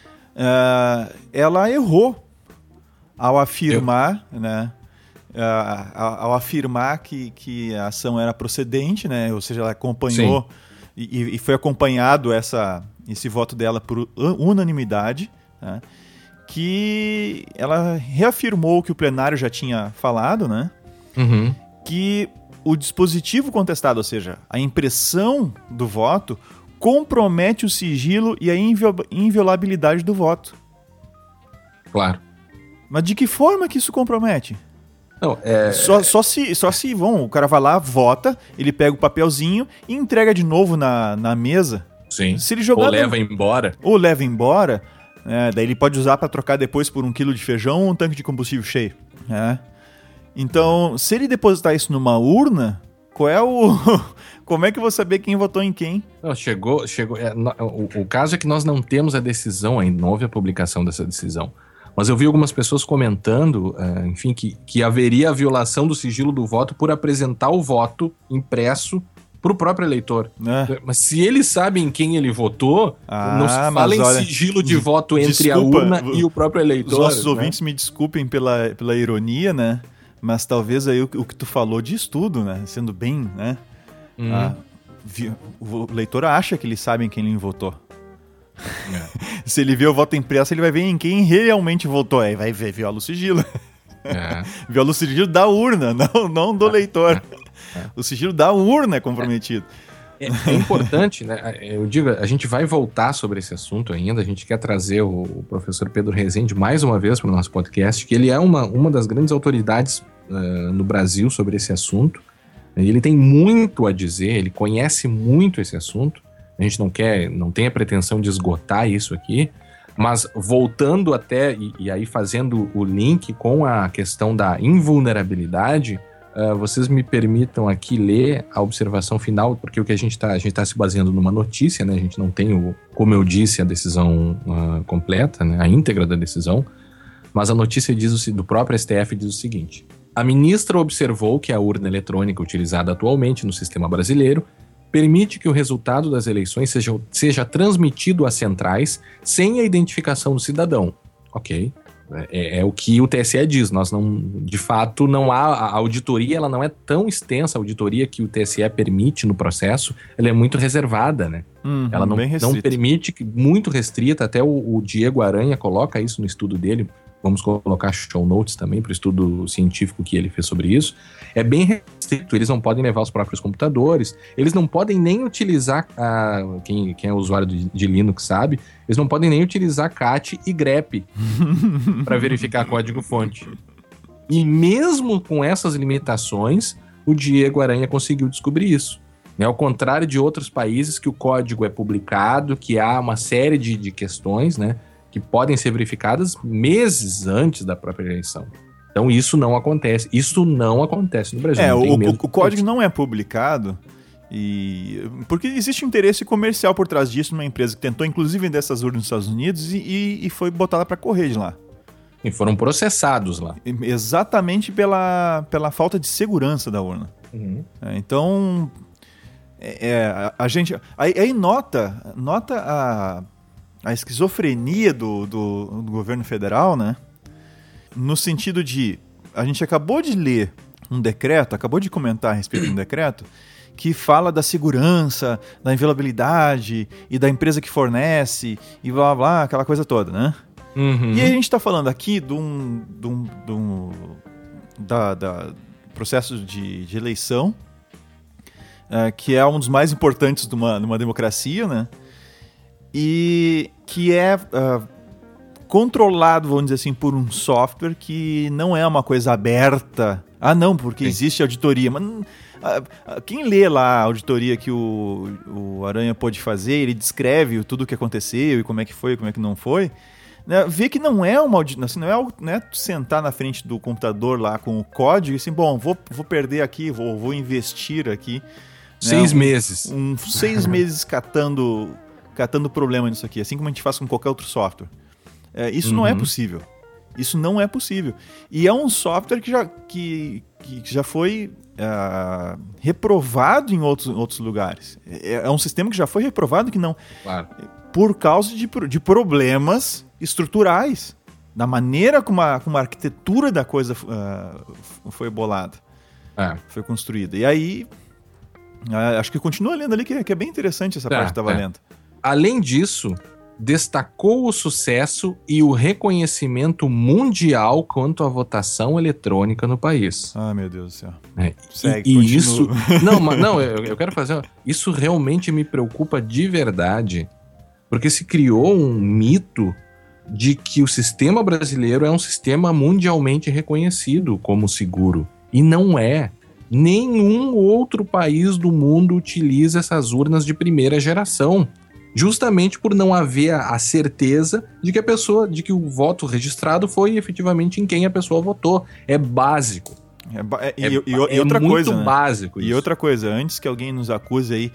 S3: ela errou ao afirmar, né, ao afirmar que a ação era procedente, né, ou seja, ela acompanhou e foi acompanhado esse voto dela por unanimidade, né, que ela reafirmou o que o plenário já tinha falado, né, que o dispositivo contestado, ou seja, a impressão do voto, compromete o sigilo e a inviolabilidade do voto.
S1: Claro.
S3: Mas de que forma que isso compromete?
S1: Não,
S3: Só se o cara vai lá, vota, ele pega o papelzinho e entrega de novo na mesa.
S1: Sim.
S3: Se ele jogar
S1: ou leva embora.
S3: Daí ele pode usar para trocar depois por 1 quilo de feijão ou um tanque de combustível cheio. Então, se ele depositar isso numa urna, como é que eu vou saber quem votou em quem?
S1: Não, chegou. O caso é que nós não temos a decisão ainda, não houve a publicação dessa decisão. Mas eu vi algumas pessoas comentando, enfim, que haveria a violação do sigilo do voto por apresentar o voto impresso para o próprio eleitor. Mas se eles sabem quem ele votou, não se fala em sigilo de voto entre a urna e o próprio eleitor.
S3: Os nossos ouvintes me desculpem pela ironia, né? Mas talvez aí o que tu falou diz tudo, né? Sendo bem, né? O leitor acha que eles sabem quem ele votou. Se ele vê o voto impresso, ele vai ver em quem realmente votou. Aí vai ver, viola o sigilo. Viola o sigilo da urna, não do leitor. O sigilo da urna é comprometido.
S1: É importante, né? Eu digo, a gente vai voltar sobre esse assunto ainda. A gente quer trazer o professor Pedro Rezende mais uma vez para o nosso podcast, que ele é uma das grandes autoridades no Brasil sobre esse assunto. Ele tem muito a dizer, ele conhece muito esse assunto. A gente não tem a pretensão de esgotar isso aqui, mas voltando até, e aí fazendo o link com a questão da invulnerabilidade, vocês me permitam aqui ler a observação final, porque o que a gente tá se baseando numa notícia, né? A gente não tem, como eu disse, a decisão completa, né? A íntegra da decisão, mas a notícia do próprio STF diz o seguinte: a ministra observou que a urna eletrônica utilizada atualmente no sistema brasileiro permite que o resultado das eleições seja transmitido às centrais sem a identificação do cidadão. Ok. É o que o TSE diz. De fato, não há... A auditoria, ela não é tão extensa. A auditoria que o TSE permite no processo, ela é muito reservada, né? Ela não permite, muito restrita. Até o Diego Aranha coloca isso no estudo dele. Vamos colocar show notes também para o estudo científico que ele fez sobre isso. É bem restrito, eles não podem levar os próprios computadores, eles não podem nem utilizar, quem é usuário de Linux sabe, eles não podem nem utilizar cat e grep para verificar código-fonte. E mesmo com essas limitações, o Diego Aranha conseguiu descobrir isso. Ao contrário de outros países que o código é publicado, que há uma série de questões, né, que podem ser verificadas meses antes da própria eleição. Então isso não acontece. Isso não acontece no Brasil.
S3: O código não é publicado porque existe um interesse comercial por trás disso numa empresa que tentou inclusive vender essas urnas nos Estados Unidos e foi botada para correr de lá.
S1: E foram processados lá.
S3: Exatamente pela falta de segurança da urna. Então, a gente... Aí nota a esquizofrenia do governo federal, né? No sentido de... A gente acabou de ler um decreto, acabou de comentar a respeito de um decreto que fala da segurança, da inviolabilidade e da empresa que fornece e blá, blá, aquela coisa toda, né? E a gente está falando aqui do processo de eleição, que é um dos mais importantes numa democracia, né? E que é controlado, vamos dizer assim, por um software que não é uma coisa aberta. Não, porque existe auditoria. Mas quem lê lá a auditoria que o Aranha pôde fazer, ele descreve tudo o que aconteceu e como é que foi, como é que não foi. né, vê que não é uma auditoria, assim, não é tu sentar na frente do computador lá com o código e assim, bom, vou perder aqui, vou investir aqui.
S1: 6 meses.
S3: 6 meses catando problema nisso aqui, assim como a gente faz com qualquer outro software. Isso não é possível. Isso não é possível. E é um software que já foi reprovado em outros lugares. É um sistema que já foi reprovado que não...
S1: Claro.
S3: Por causa de problemas estruturais, da maneira como a arquitetura da coisa foi bolada, foi construída. E aí, acho que continua lendo ali, que é bem interessante essa parte que estava lendo.
S1: Além disso, destacou o sucesso e o reconhecimento mundial quanto à votação eletrônica no país.
S3: Ah, meu Deus do céu.
S1: Segue, e isso... Não, eu quero fazer... Isso realmente me preocupa de verdade, porque se criou um mito de que o sistema brasileiro é um sistema mundialmente reconhecido como seguro. E não é. Nenhum outro país do mundo utiliza essas urnas de primeira geração. Justamente por não haver a certeza de que o voto registrado foi efetivamente em quem a pessoa votou. É básico.
S3: E outra
S1: muito
S3: coisa, né?
S1: Básico
S3: isso.
S1: E
S3: outra coisa, antes que alguém nos acuse aí,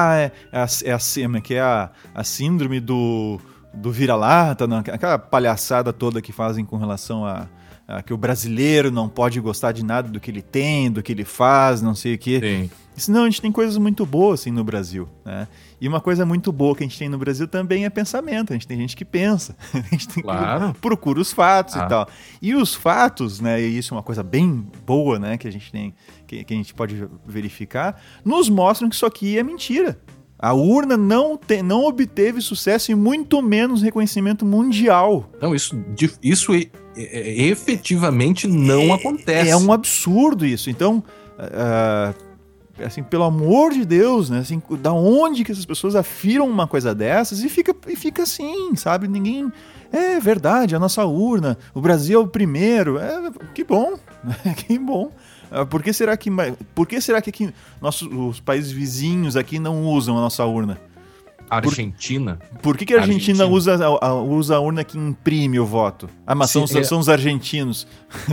S3: a síndrome do vira-lata, aquela palhaçada toda que fazem com relação a que o brasileiro não pode gostar de nada do que ele tem, do que ele faz, não sei o quê.
S1: Sim.
S3: Senão a gente tem coisas muito boas assim no Brasil, né? E uma coisa muito boa que a gente tem no Brasil também é pensamento. A gente tem gente que pensa, a gente tem que procura os fatos e tal. E os fatos, né? E isso é uma coisa bem boa, né? Que a gente tem, que a gente pode verificar, nos mostram que isso aqui é mentira. A urna não obteve sucesso e muito menos reconhecimento mundial.
S1: Não, isso efetivamente não acontece.
S3: É um absurdo isso. Então, assim, pelo amor de Deus, né? Assim, da onde que essas pessoas afirmam uma coisa dessas e fica assim, sabe? Ninguém... É verdade, a nossa urna, o Brasil é o primeiro. Que bom, que bom. Por que será que aqui os países vizinhos aqui não usam a nossa urna?
S1: Argentina.
S3: Por que a Argentina usa a urna que imprime o voto? Mas são os argentinos.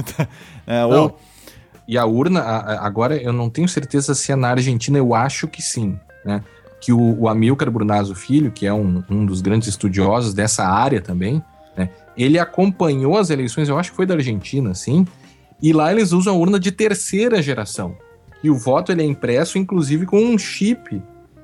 S1: E a urna, agora eu não tenho certeza se é na Argentina, eu acho que sim, né? Que o Amílcar Brunazzo Filho, que é um dos grandes estudiosos dessa área também, né? Ele acompanhou as eleições, eu acho que foi da Argentina, sim, e lá eles usam a urna de terceira geração. E o voto ele é impresso, inclusive, com um chip,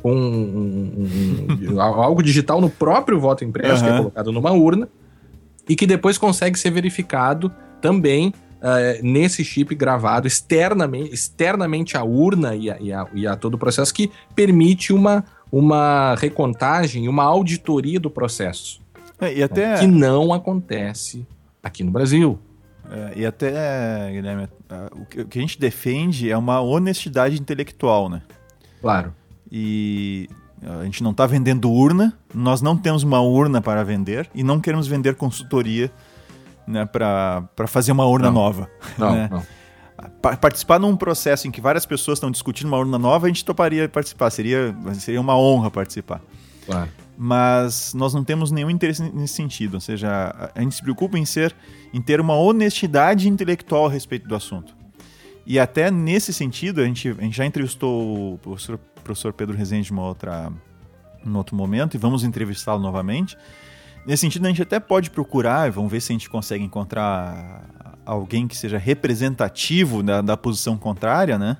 S1: com algo digital no próprio voto impresso, que é colocado numa urna, e que depois consegue ser verificado também nesse chip gravado externamente à urna e a todo o processo, que permite uma recontagem, uma auditoria do processo. Que não acontece aqui no Brasil.
S3: E até, Guilherme, o que a gente defende é uma honestidade intelectual, né?
S1: Claro.
S3: E a gente não está vendendo urna, nós não temos uma urna para vender e não queremos vender consultoria, né, para fazer uma urna nova. Não. Participar num processo em que várias pessoas estão discutindo uma urna nova, a gente toparia participar, seria uma honra participar.
S1: Claro.
S3: Mas nós não temos nenhum interesse nesse sentido, ou seja, a gente se preocupa em ter uma honestidade intelectual a respeito do assunto. E até nesse sentido, a gente já entrevistou o professor Pedro Rezende em outro momento, e vamos entrevistá-lo novamente. Nesse sentido, a gente até pode procurar, vamos ver se a gente consegue encontrar alguém que seja representativo da posição contrária, né?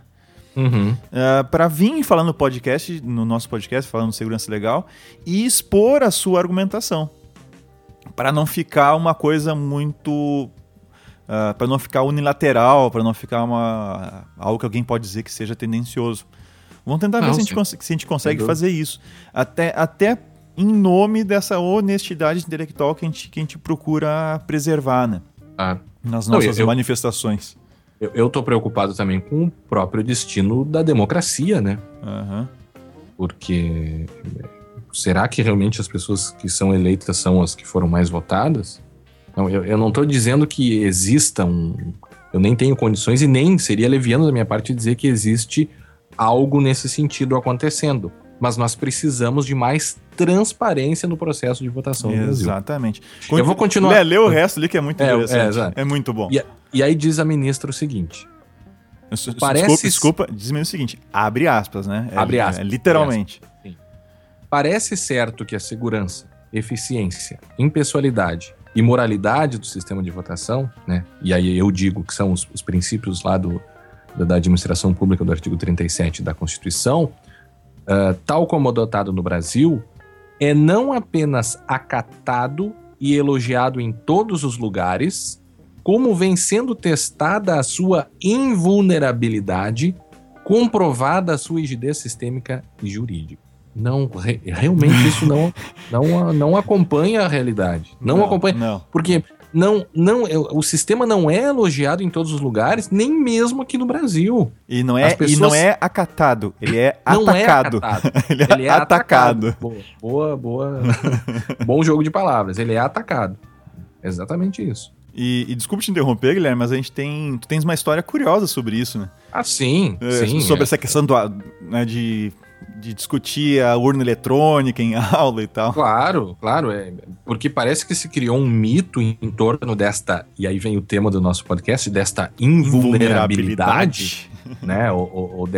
S3: Para vir falar no nosso podcast, falando de segurança legal, e expor a sua argumentação. Para não ficar uma coisa muito... para não ficar unilateral, para não ficar algo que alguém pode dizer que seja tendencioso. Vamos tentar ver se a gente consegue fazer isso. Até em nome dessa honestidade intelectual que a gente procura preservar, né? Nas nossas manifestações.
S1: Eu tô preocupado também com o próprio destino da democracia, né? Porque será que realmente as pessoas que são eleitas são as que foram mais votadas? Não, eu não tô dizendo que exista eu nem tenho condições e nem seria leviano da minha parte dizer que existe algo nesse sentido acontecendo. mas nós precisamos de mais transparência no processo de votação no Brasil.
S3: Exatamente.
S1: Eu vou continuar.
S3: Lê o resto ali que é muito interessante. É muito bom.
S1: E aí diz a ministra o seguinte...
S3: Desculpa, diz-me o seguinte, abre aspas, né?
S1: Abre aspas.
S3: Literalmente.
S1: Sim. Parece certo que a segurança, eficiência, impessoalidade e moralidade do sistema de votação, né? E aí eu digo que são os princípios lá da administração pública do artigo 37 da Constituição, tal como adotado no Brasil, é não apenas acatado e elogiado em todos os lugares, como vem sendo testada a sua invulnerabilidade, comprovada a sua rigidez sistêmica e jurídica. Não, realmente isso não acompanha a realidade. Não acompanha. Não. Porque o sistema não é elogiado em todos os lugares, nem mesmo aqui no Brasil.
S3: E não é acatado, ele é atacado. Ele é atacado.
S1: Boa. Bom jogo de palavras. Ele é atacado. Exatamente isso.
S3: E desculpa te interromper, Guilherme, mas tu tens uma história curiosa sobre isso, né?
S1: Ah, sim.
S3: Sobre essa questão né, de discutir a urna eletrônica em aula e tal.
S1: Claro. Porque parece que se criou um mito em torno desta, e aí vem o tema do nosso podcast, desta invulnerabilidade, né? Ou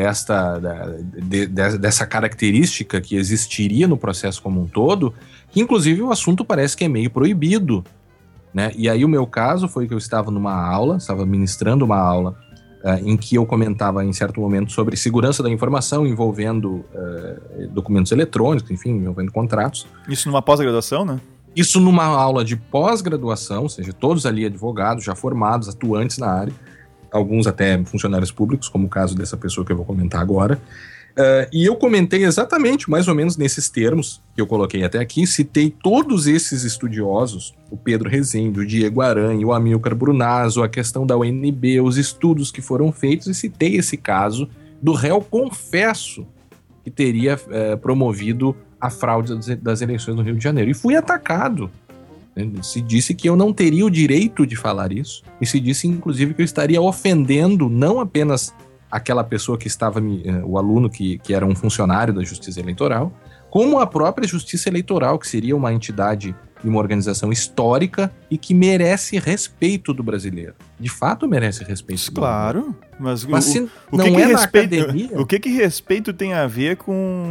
S1: dessa característica que existiria no processo como um todo, que inclusive o assunto parece que é meio proibido. Né? E aí o meu caso foi que eu estava estava ministrando uma aula em que eu comentava em certo momento sobre segurança da informação envolvendo documentos eletrônicos, enfim, envolvendo contratos.
S3: Isso numa pós-graduação, né?
S1: Isso numa aula de pós-graduação, ou seja, todos ali advogados, já formados, atuantes na área, alguns até funcionários públicos, como o caso dessa pessoa que eu vou comentar agora. E eu comentei exatamente, mais ou menos nesses termos que eu coloquei até aqui, citei todos esses estudiosos, o Pedro Rezende, o Diego Aranha, o Amilcar Brunazzo, a questão da UNB, os estudos que foram feitos, e citei esse caso do réu confesso que teria promovido a fraude das eleições no Rio de Janeiro. E fui atacado. Se disse que eu não teria o direito de falar isso, e se disse, inclusive, que eu estaria ofendendo não apenas aquela pessoa que estava, o aluno que era um funcionário da Justiça Eleitoral, como a própria Justiça Eleitoral, que seria uma entidade e uma organização histórica e que merece respeito do brasileiro. De fato merece respeito.
S3: Claro, mas
S1: se não é na academia...
S3: O que respeito tem a ver com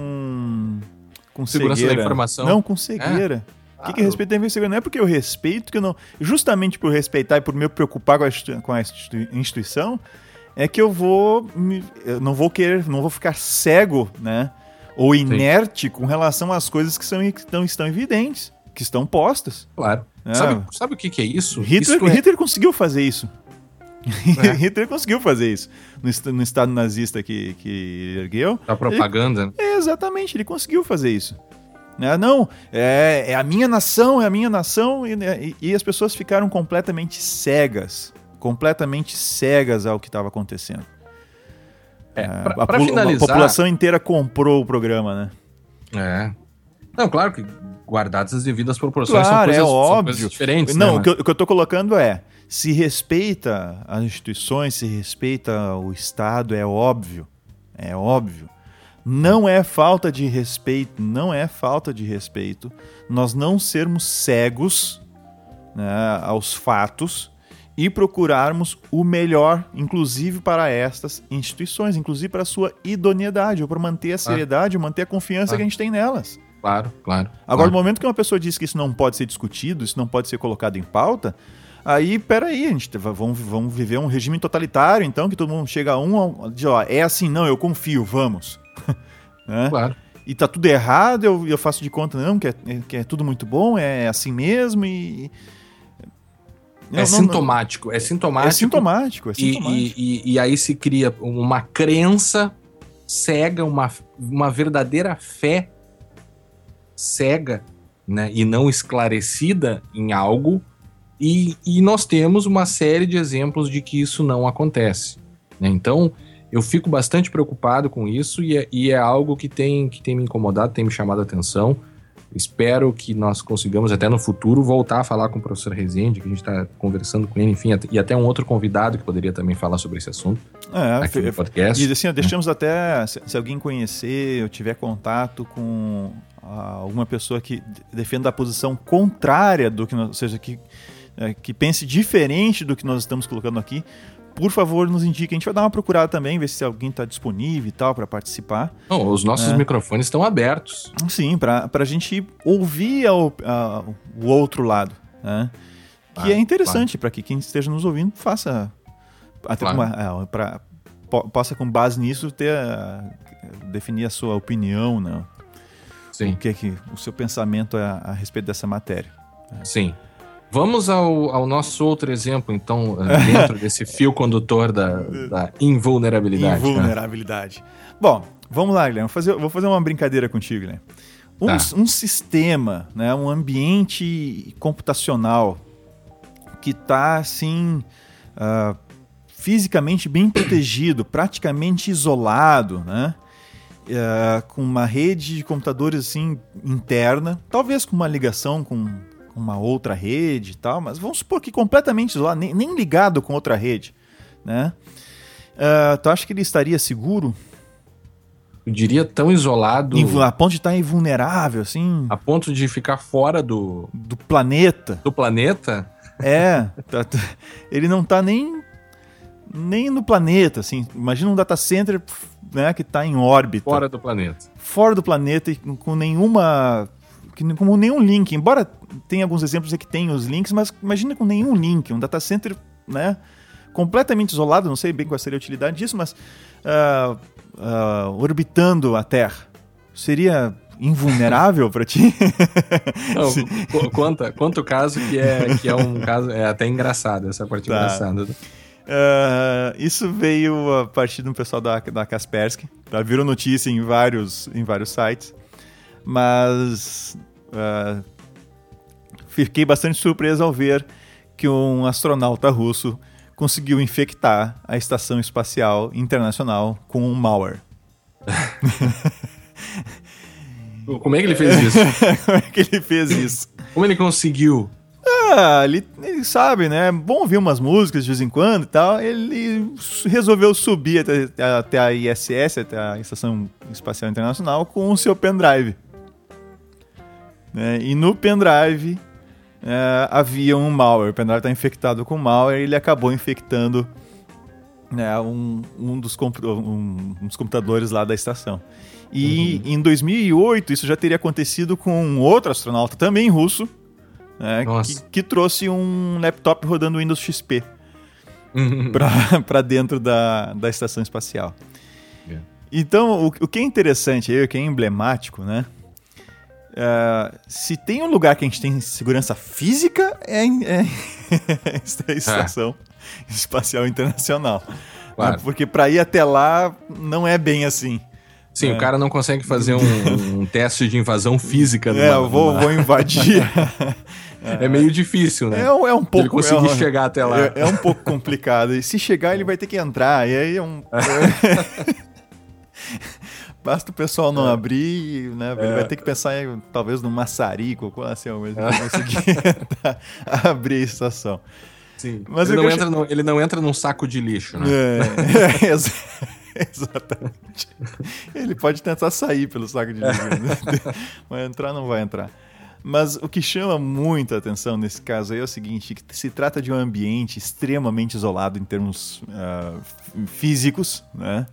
S1: segurança
S3: cegueira?
S1: Da informação?
S3: Não, com cegueira. O que respeito tem a ver com cegueira? Não é porque eu respeito que eu não... Justamente por respeitar e por me preocupar com a instituição, é que eu não vou ficar cego, né? Ou inerte com relação às coisas que estão evidentes, que estão postas.
S1: Claro. Sabe o que é isso?
S3: Hitler conseguiu fazer isso. Hitler conseguiu fazer isso. No Estado nazista que ergueu.
S1: A propaganda, né?
S3: Exatamente, ele conseguiu fazer isso. Não, é a minha nação, e as pessoas ficaram completamente cegas ao que estava acontecendo.
S1: Para finalizar...
S3: A população inteira comprou o programa, né?
S1: Não, claro que guardadas as devidas proporções,
S3: claro,
S1: são coisas diferentes.
S3: Não,
S1: né?
S3: O que eu tô colocando se respeita as instituições, se respeita o Estado, é óbvio. Não é falta de respeito nós não sermos cegos, né, aos fatos e procurarmos o melhor, inclusive para estas instituições, inclusive para a sua idoneidade, ou para manter a seriedade, ou manter a confiança que a gente tem nelas.
S1: Claro.
S3: Agora, no momento que uma pessoa diz que isso não pode ser discutido, isso não pode ser colocado em pauta, aí, peraí, vamos viver um regime totalitário, então, que todo mundo chega diz, é assim, não, eu confio, vamos. Né?
S1: Claro.
S3: E tá tudo errado, eu faço de conta, não, que é tudo muito bom, é assim mesmo e...
S1: É sintomático.
S3: É sintomático.
S1: E aí se cria uma crença cega, uma verdadeira fé cega, né, e não esclarecida em algo, e nós temos uma série de exemplos de que isso não acontece. Né? Então, eu fico bastante preocupado com isso, e é algo que tem me incomodado, tem me chamado a atenção. Espero que nós consigamos até no futuro voltar a falar com o professor Rezende, que a gente está conversando com ele, enfim, e até um outro convidado que poderia também falar sobre esse assunto aqui no podcast.
S3: E assim, deixamos até, se alguém conhecer ou tiver contato com alguma pessoa que defenda a posição contrária do que nós, ou seja, que pense diferente do que nós estamos colocando aqui, por favor, nos indique. A gente vai dar uma procurada também, ver se alguém está disponível e tal para participar.
S1: Não, os nossos microfones estão abertos.
S3: Sim, para a gente ouvir o outro lado, né? Que é interessante para que quem esteja nos ouvindo faça até possa, com base nisso, definir a sua opinião, né?
S1: Sim.
S3: O seu pensamento a respeito dessa matéria.
S1: Sim. Vamos ao nosso outro exemplo, então, dentro desse fio condutor da invulnerabilidade.
S3: Invulnerabilidade. Né? Bom, vamos lá, Guilherme. Vou fazer uma brincadeira contigo, Guilherme. Um sistema, né, um ambiente computacional que está, assim, fisicamente bem protegido, praticamente isolado, né? Com uma rede de computadores assim, interna, talvez com uma ligação com uma outra rede e tal, mas vamos supor que completamente isolado, nem ligado com outra rede, né? Tu acha que ele estaria seguro?
S1: Eu diria tão isolado...
S3: A ponto de estar invulnerável, assim?
S1: A ponto de ficar fora do
S3: planeta?
S1: Do planeta?
S3: Ele não está nem no planeta, assim. Imagina um data center, né, que está em órbita.
S1: Fora do planeta.
S3: Fora do planeta e com nenhum link. Embora tenha alguns exemplos que tem os links, mas imagina com nenhum link. Um data center, né, completamente isolado, não sei bem qual seria a utilidade disso, mas orbitando a Terra. Seria invulnerável para ti?
S1: Não, conta o caso que é um caso... É até engraçado, essa parte engraçada.
S3: Isso veio a partir do pessoal da Kaspersky, tá? Virou notícia em vários sites, mas fiquei bastante surpreso ao ver que um astronauta russo conseguiu infectar a Estação Espacial Internacional com um malware.
S1: Como é que ele fez isso?
S3: Como é que ele fez isso?
S1: Como ele conseguiu?
S3: Ele sabe, né? É bom ouvir umas músicas de vez em quando e tal. Ele resolveu subir até a ISS, até a Estação Espacial Internacional, com o seu pendrive. E no pendrive havia um malware. O pendrive está infectado com malware e ele acabou infectando, né, um dos computadores lá da estação. E em 2008 isso já teria acontecido com um outro astronauta, também russo, que trouxe um laptop rodando Windows XP para dentro da estação espacial. Então, o que é interessante, o que é emblemático, né? Se tem um lugar que a gente tem segurança física, é a Estação Espacial Internacional.
S1: Claro.
S3: Porque para ir até lá não é bem assim.
S1: Sim, o cara não consegue fazer um teste de invasão física.
S3: Eu vou invadir.
S1: É meio difícil, né?
S3: É um pouco.
S1: Ele conseguir chegar até lá.
S3: É um pouco complicado. E se chegar, ele vai ter que entrar. E aí basta o pessoal não abrir, né? Ele vai ter que pensar talvez num maçarico, assim, mesmo, para conseguir abrir a estação.
S1: Sim. Mas ele não entra num saco de lixo, né?
S3: Exatamente. Ele pode tentar sair pelo saco de lixo. Vai entrar, não vai entrar. Mas o que chama muita atenção nesse caso aí é o seguinte, que se trata de um ambiente extremamente isolado em termos físicos, né?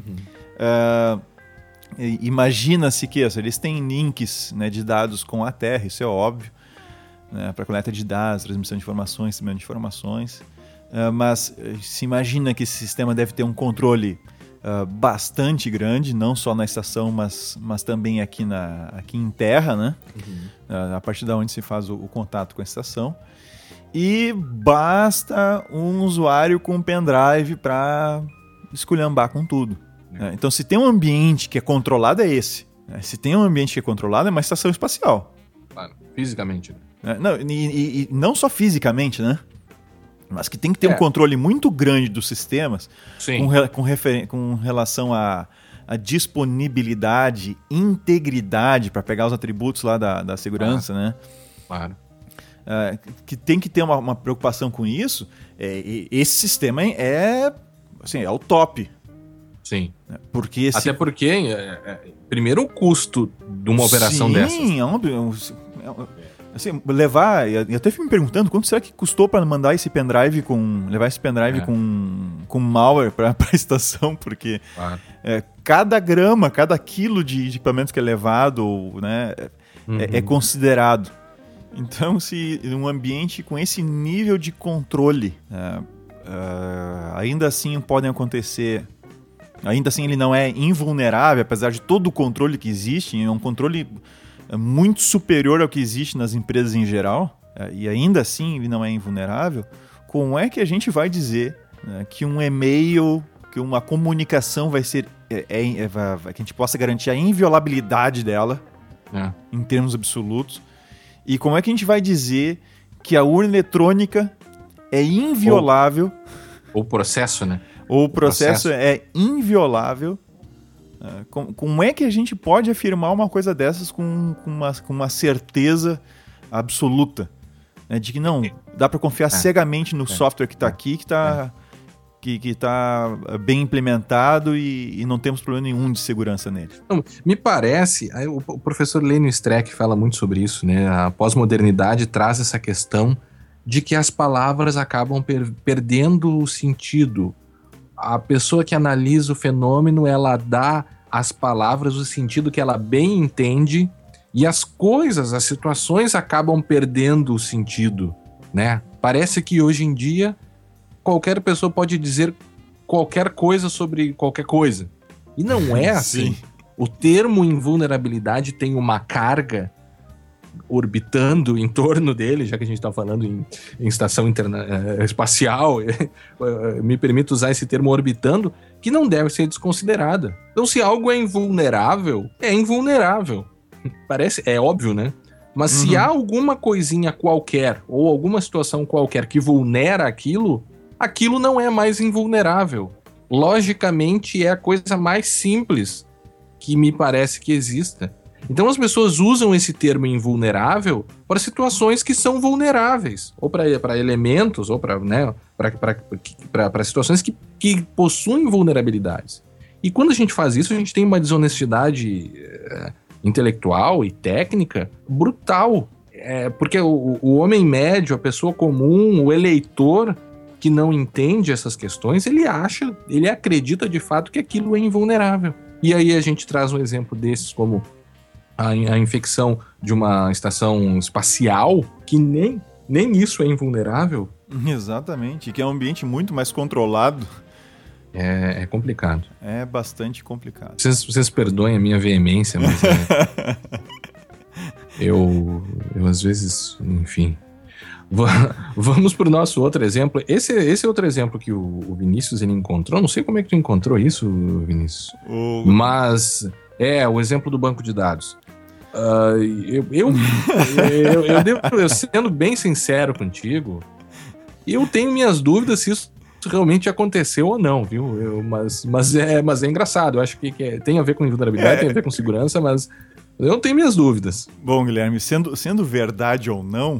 S3: Imagina-se que eles têm links, né, de dados com a Terra, isso é óbvio, né, para coleta de dados, transmissão de informações, recebimento de informações, mas se imagina que esse sistema deve ter um controle bastante grande, não só na estação, mas também aqui em terra, né? A partir da onde se faz o contato com a estação. E basta um usuário com um pendrive para esculhambar com tudo. Então, se tem um ambiente que é controlado, é esse. Se tem um ambiente que é controlado, é uma estação espacial.
S1: Claro, fisicamente.
S3: Não, e não só fisicamente, né? Mas que tem que ter um controle muito grande dos sistemas com relação a a disponibilidade, integridade, para pegar os atributos lá da segurança, né?
S1: Claro.
S3: Que tem que ter uma preocupação com isso. Esse sistema é o top.
S1: Sim.
S3: Porque
S1: até porque, primeiro, o custo de uma operação dessas. Sim,
S3: assim, levar... Eu até fico me perguntando quanto será que custou para mandar esse pendrive levar esse pendrive com malware para a estação, porque cada grama, cada quilo de equipamentos que é levado, né, é considerado. Então, se um ambiente com esse nível de controle, ainda assim podem acontecer... Ainda assim ele não é invulnerável, apesar de todo o controle que existe, é um controle muito superior ao que existe nas empresas em geral, e ainda assim ele não é invulnerável. Como é que a gente vai dizer, né, que um e-mail, que uma comunicação vai ser... que a gente possa garantir a inviolabilidade dela, em termos absolutos? E como é que a gente vai dizer que a urna eletrônica é inviolável?
S1: Ou o processo, né?
S3: Ou o processo é inviolável? Como é que a gente pode afirmar uma coisa dessas com uma certeza absoluta? Né? De que não, dá para confiar cegamente no software que está aqui, que está bem implementado e não temos problema nenhum de segurança nele.
S1: Não, me parece, o professor Lênio Streck fala muito sobre isso, né? A pós-modernidade traz essa questão de que as palavras acabam perdendo o sentido. A pessoa que analisa o fenômeno, ela dá às palavras o sentido que ela bem entende, e as coisas, as situações acabam perdendo o sentido, né? Parece que hoje em dia qualquer pessoa pode dizer qualquer coisa sobre qualquer coisa. E não é assim. O termo invulnerabilidade tem uma carga orbitando em torno dele, já que a gente está falando em estação espacial, me permito usar esse termo orbitando, que não deve ser desconsiderada. Então, se algo é invulnerável, é invulnerável. É óbvio, né? Mas se há alguma coisinha qualquer, ou alguma situação qualquer que vulnera aquilo não é mais invulnerável. Logicamente, é a coisa mais simples que me parece que exista. Então as pessoas usam esse termo invulnerável para situações que são vulneráveis, ou para elementos, ou para situações que possuem vulnerabilidades. E quando a gente faz isso, a gente tem uma desonestidade intelectual e técnica brutal. Porque o homem médio, a pessoa comum, o eleitor que não entende essas questões, ele acredita de fato que aquilo é invulnerável. E aí a gente traz um exemplo desses como a infecção de uma estação espacial, que nem isso é invulnerável.
S3: Exatamente, que é um ambiente muito mais controlado.
S1: É complicado.
S3: É bastante complicado.
S1: Vocês perdoem a minha veemência, mas eu às vezes, enfim... Vamos para o nosso outro exemplo. Esse outro exemplo que o Vinícius ele encontrou, não sei como é que tu encontrou isso, Vinícius, mas o exemplo do banco de dados. Eu sendo bem sincero contigo, eu tenho minhas dúvidas se isso realmente aconteceu ou não, viu? Mas é engraçado. Eu acho que tem a ver com invulnerabilidade, tem a ver com segurança, mas eu tenho minhas dúvidas.
S3: Bom, Guilherme, sendo verdade ou não,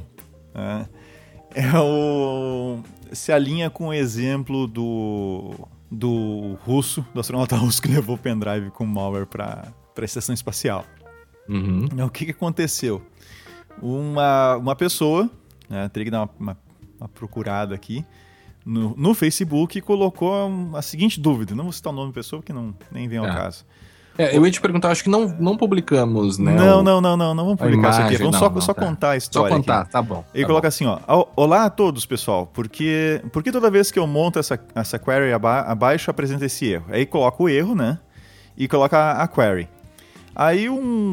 S3: se alinha com o exemplo do astronauta russo que levou o pendrive com malware para a estação espacial. O que aconteceu? Uma pessoa, teria que dar uma procurada aqui, no Facebook, colocou a seguinte dúvida. Não vou citar o nome da pessoa, porque nem vem ao caso.
S1: Eu ia te perguntar, acho que não publicamos, né?
S3: Não vamos publicar isso aqui. Vamos só contar a história.
S1: Só contar,
S3: aqui.
S1: Tá bom.
S3: Ele coloca assim, olá a todos, pessoal, porque toda vez que eu monto essa query abaixo apresenta esse erro? Aí coloca o erro, né? E coloca a query. Aí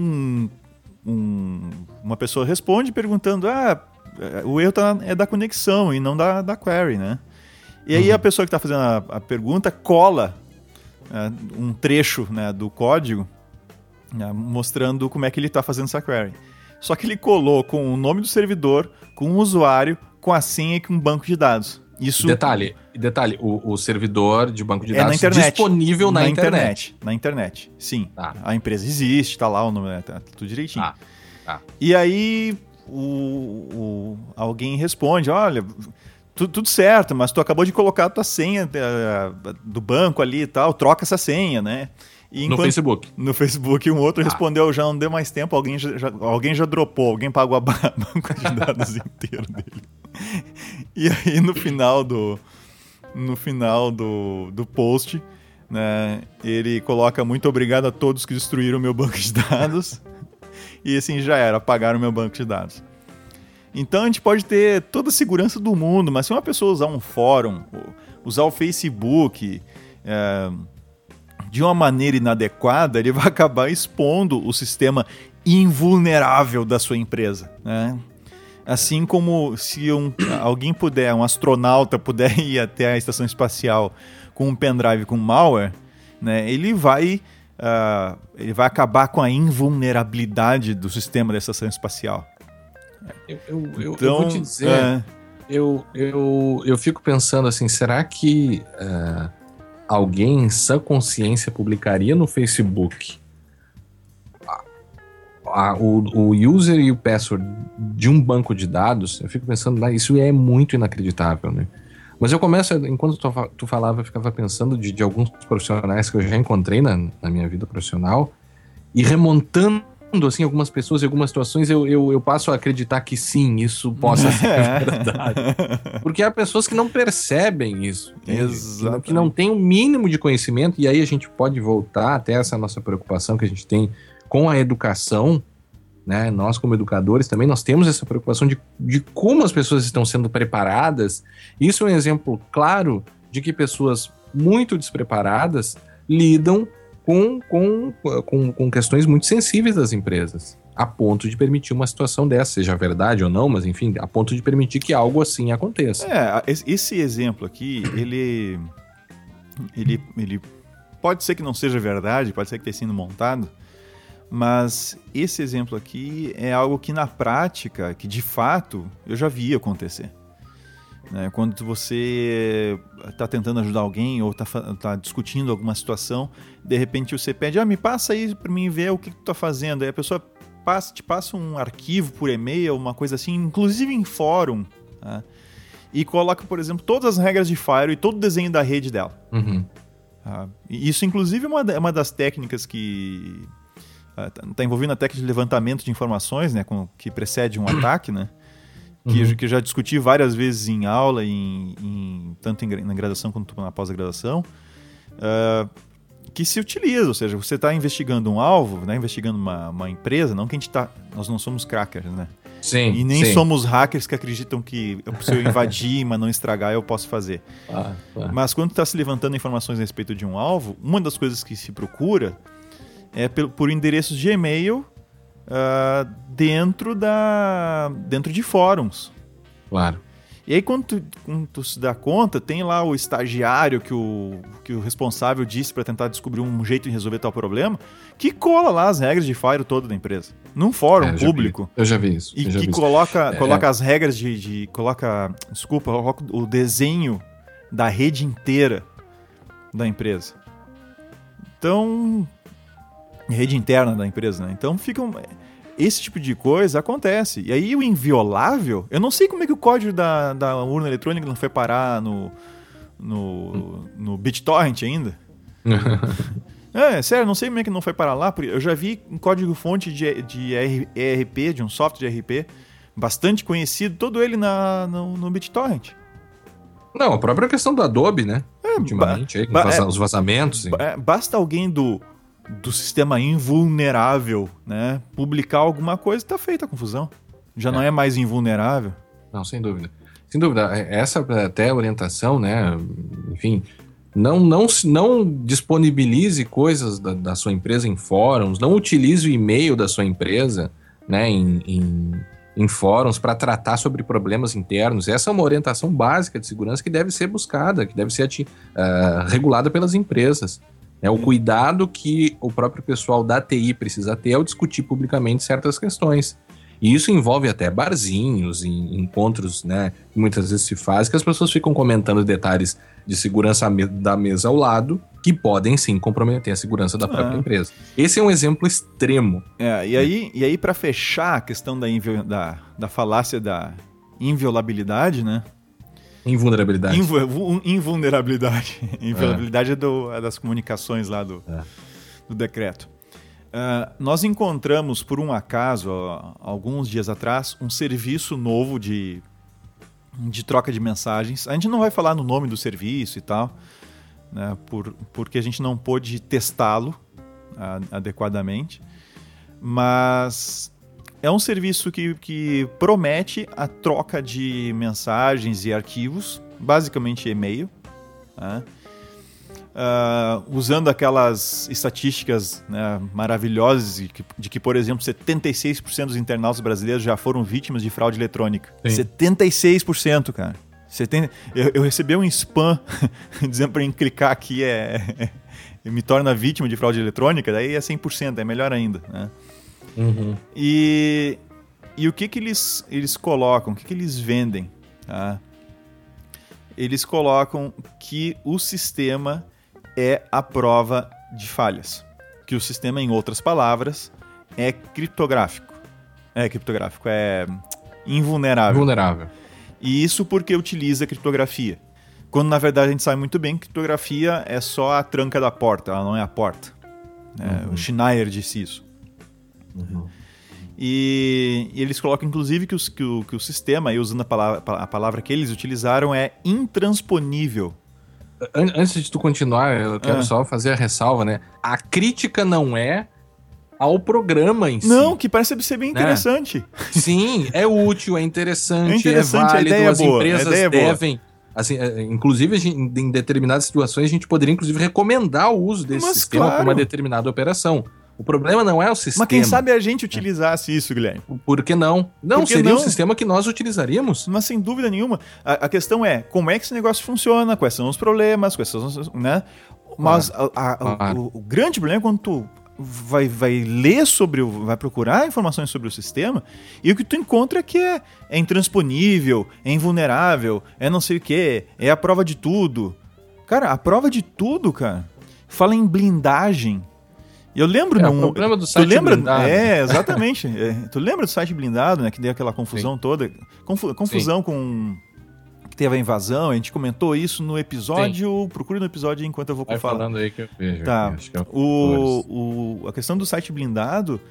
S3: uma pessoa responde perguntando, o erro é da conexão e não da query, né? E aí a pessoa que está fazendo a pergunta cola um trecho, né, do código, mostrando como é que ele está fazendo essa query. Só que ele colou com o nome do servidor, com o usuário, com a senha e com um banco de dados. Isso...
S1: Detalhe, o servidor de banco de dados
S3: na internet,
S1: disponível na internet.
S3: Na internet, sim.
S1: Tá.
S3: A empresa existe, tá lá o nome, tá tudo direitinho.
S1: Tá.
S3: E aí alguém responde, olha, tudo certo, mas tu acabou de colocar a tua senha do banco ali e tal, troca essa senha, né?
S1: No Facebook.
S3: No Facebook, um outro respondeu, já não deu mais tempo, alguém já dropou, alguém pagou a banco de dados inteiro dele. E aí no final do post, né, ele coloca muito obrigado a todos que destruíram o meu banco de dados. E assim já era, apagaram o meu banco de dados. Então a gente pode ter toda a segurança do mundo, mas se uma pessoa usar um fórum, usar o Facebook de uma maneira inadequada, ele vai acabar expondo o sistema invulnerável da sua empresa, né? Assim como se alguém puder, um astronauta puder ir até a estação espacial com um pendrive com malware, né, ele vai acabar com a invulnerabilidade do sistema da estação espacial.
S1: Eu vou te dizer, eu fico pensando assim, será que alguém em sã consciência publicaria no Facebook o user e o password de um banco de dados? Eu fico pensando, isso é muito inacreditável, né? Mas eu começo, enquanto tu falava, eu ficava pensando de alguns profissionais que eu já encontrei na minha vida profissional, e remontando assim, algumas pessoas e algumas situações, eu passo a acreditar que sim, isso possa ser verdade. Porque há pessoas que não percebem isso, que não têm o mínimo de conhecimento, e aí a gente pode voltar até essa nossa preocupação que a gente tem com a educação, né? Nós como educadores também, nós temos essa preocupação de como as pessoas estão sendo preparadas. Isso é um exemplo claro de que pessoas muito despreparadas lidam com questões muito sensíveis das empresas, a ponto de permitir uma situação dessa, seja verdade ou não, mas enfim, a ponto de permitir que algo assim aconteça.
S3: Esse exemplo aqui, ele pode ser que não seja verdade, pode ser que tenha sido montado, mas esse exemplo aqui é algo que na prática, que de fato eu já vi acontecer. Né? Quando você está tentando ajudar alguém ou está discutindo alguma situação, de repente você pede, me passa aí para mim ver o que tu está fazendo. Aí a pessoa te passa um arquivo por e-mail, uma coisa assim, inclusive em fórum, tá? E coloca, por exemplo, todas as regras de Firewall e todo o desenho da rede dela.
S1: Uhum.
S3: E isso, inclusive, é uma das técnicas que está envolvendo a técnica de levantamento de informações, né, que precede um ataque, né, que eu já discuti várias vezes em aula, tanto na graduação quanto na pós-graduação, que se utiliza, ou seja, você está investigando um alvo, né, investigando uma empresa, não que nós não somos crackers, né?
S1: Sim,
S3: e nem somos hackers que acreditam que se eu invadir, mas não estragar, eu posso fazer. Mas quando está se levantando informações a respeito de um alvo, uma das coisas que se procura é por endereços de e-mail dentro de fóruns.
S1: Claro.
S3: E aí, quando tu se dá conta, tem lá o estagiário que o responsável disse para tentar descobrir um jeito de resolver tal problema, que cola lá as regras de Firewall toda da empresa, num fórum público.
S1: Eu já vi isso.
S3: E que coloca as regras coloca o desenho da rede inteira da empresa. Então, rede interna da empresa, né? Então esse tipo de coisa acontece. E aí o inviolável, eu não sei como é que o código da urna eletrônica não foi parar no BitTorrent ainda. Sério, não sei como é que não foi parar lá, porque eu já vi um código-fonte de ERP, de um software de ERP, bastante conhecido, todo ele no BitTorrent.
S1: Não, a própria questão do Adobe, né? Ultimamente, os vazamentos.
S3: Basta alguém do sistema invulnerável, né, publicar alguma coisa, tá feita a confusão. Já não é mais invulnerável.
S1: Não, sem dúvida. Sem dúvida. Essa até orientação, né, enfim, não disponibilize coisas da sua empresa em fóruns, não utilize o e-mail da sua empresa, né, em fóruns para tratar sobre problemas internos. Essa é uma orientação básica de segurança que deve ser buscada, que deve ser regulada pelas empresas. O cuidado que o próprio pessoal da TI precisa ter ao discutir publicamente certas questões. E isso envolve até barzinhos, encontros, né, que muitas vezes se faz, que as pessoas ficam comentando detalhes de segurança da mesa ao lado, que podem sim comprometer a segurança da própria empresa. Esse é um exemplo extremo.
S3: E aí para fechar a questão da falácia da inviolabilidade, né?
S1: Invulnerabilidade.
S3: Invulnerabilidade. Inviolabilidade é das comunicações lá do decreto. Nós encontramos, por um acaso, alguns dias atrás, um serviço novo de troca de mensagens. A gente não vai falar no nome do serviço e tal, né, porque a gente não pôde testá-lo adequadamente, mas é um serviço que promete a troca de mensagens e arquivos, basicamente e-mail, né? Usando aquelas estatísticas, né, maravilhosas de que, por exemplo, 76% dos internautas brasileiros já foram vítimas de fraude eletrônica. Sim. 76%, cara. Eu recebi um spam dizendo para mim clicar aqui me torna vítima de fraude eletrônica, daí é 100%, é melhor ainda, né?
S1: Uhum.
S3: E o que eles colocam, o que eles vendem? Tá? Eles colocam que o sistema é a prova de falhas. Que o sistema, em outras palavras, é criptográfico. É invulnerável. E isso porque utiliza criptografia. Quando, na verdade, a gente sabe muito bem que criptografia é só a tranca da porta, ela não é a porta. O Schneier disse isso.
S1: Uhum.
S3: E eles colocam, inclusive, que o sistema, aí usando a palavra que eles utilizaram, é intransponível.
S1: Antes de tu continuar, eu quero só fazer a ressalva, né? A crítica não é ao programa em si.
S3: Não, que parece ser bem interessante.
S1: Sim, é útil, é interessante, é válido,
S3: a ideia
S1: as empresas devem...
S3: Boa.
S1: Assim, inclusive, em determinadas situações, a gente poderia, inclusive, recomendar o uso desse sistema para uma determinada operação. O problema não é o sistema.
S3: Mas quem sabe a gente utilizasse isso, Guilherme?
S1: Por que não? Não, seria um sistema que nós utilizaríamos.
S3: Mas sem dúvida nenhuma. A questão é, como é que esse negócio funciona, quais são os problemas, quais são os... né? Mas o grande problema é quando tu vai ler vai procurar informações sobre o sistema, e o que tu encontra é que é intransponível, é invulnerável, é não sei o que, é a prova de tudo. Cara, a prova de tudo, cara, fala em blindagem. Eu lembro...
S1: o problema do site blindado.
S3: Exatamente. Tu lembra do site blindado, né? Que deu aquela confusão toda. Confusão com... que teve a invasão. A gente comentou isso no episódio... Sim. Procure no episódio enquanto eu vou falar.
S1: Falando aí que eu vejo.
S3: Tá. Acho que a questão do site blindado...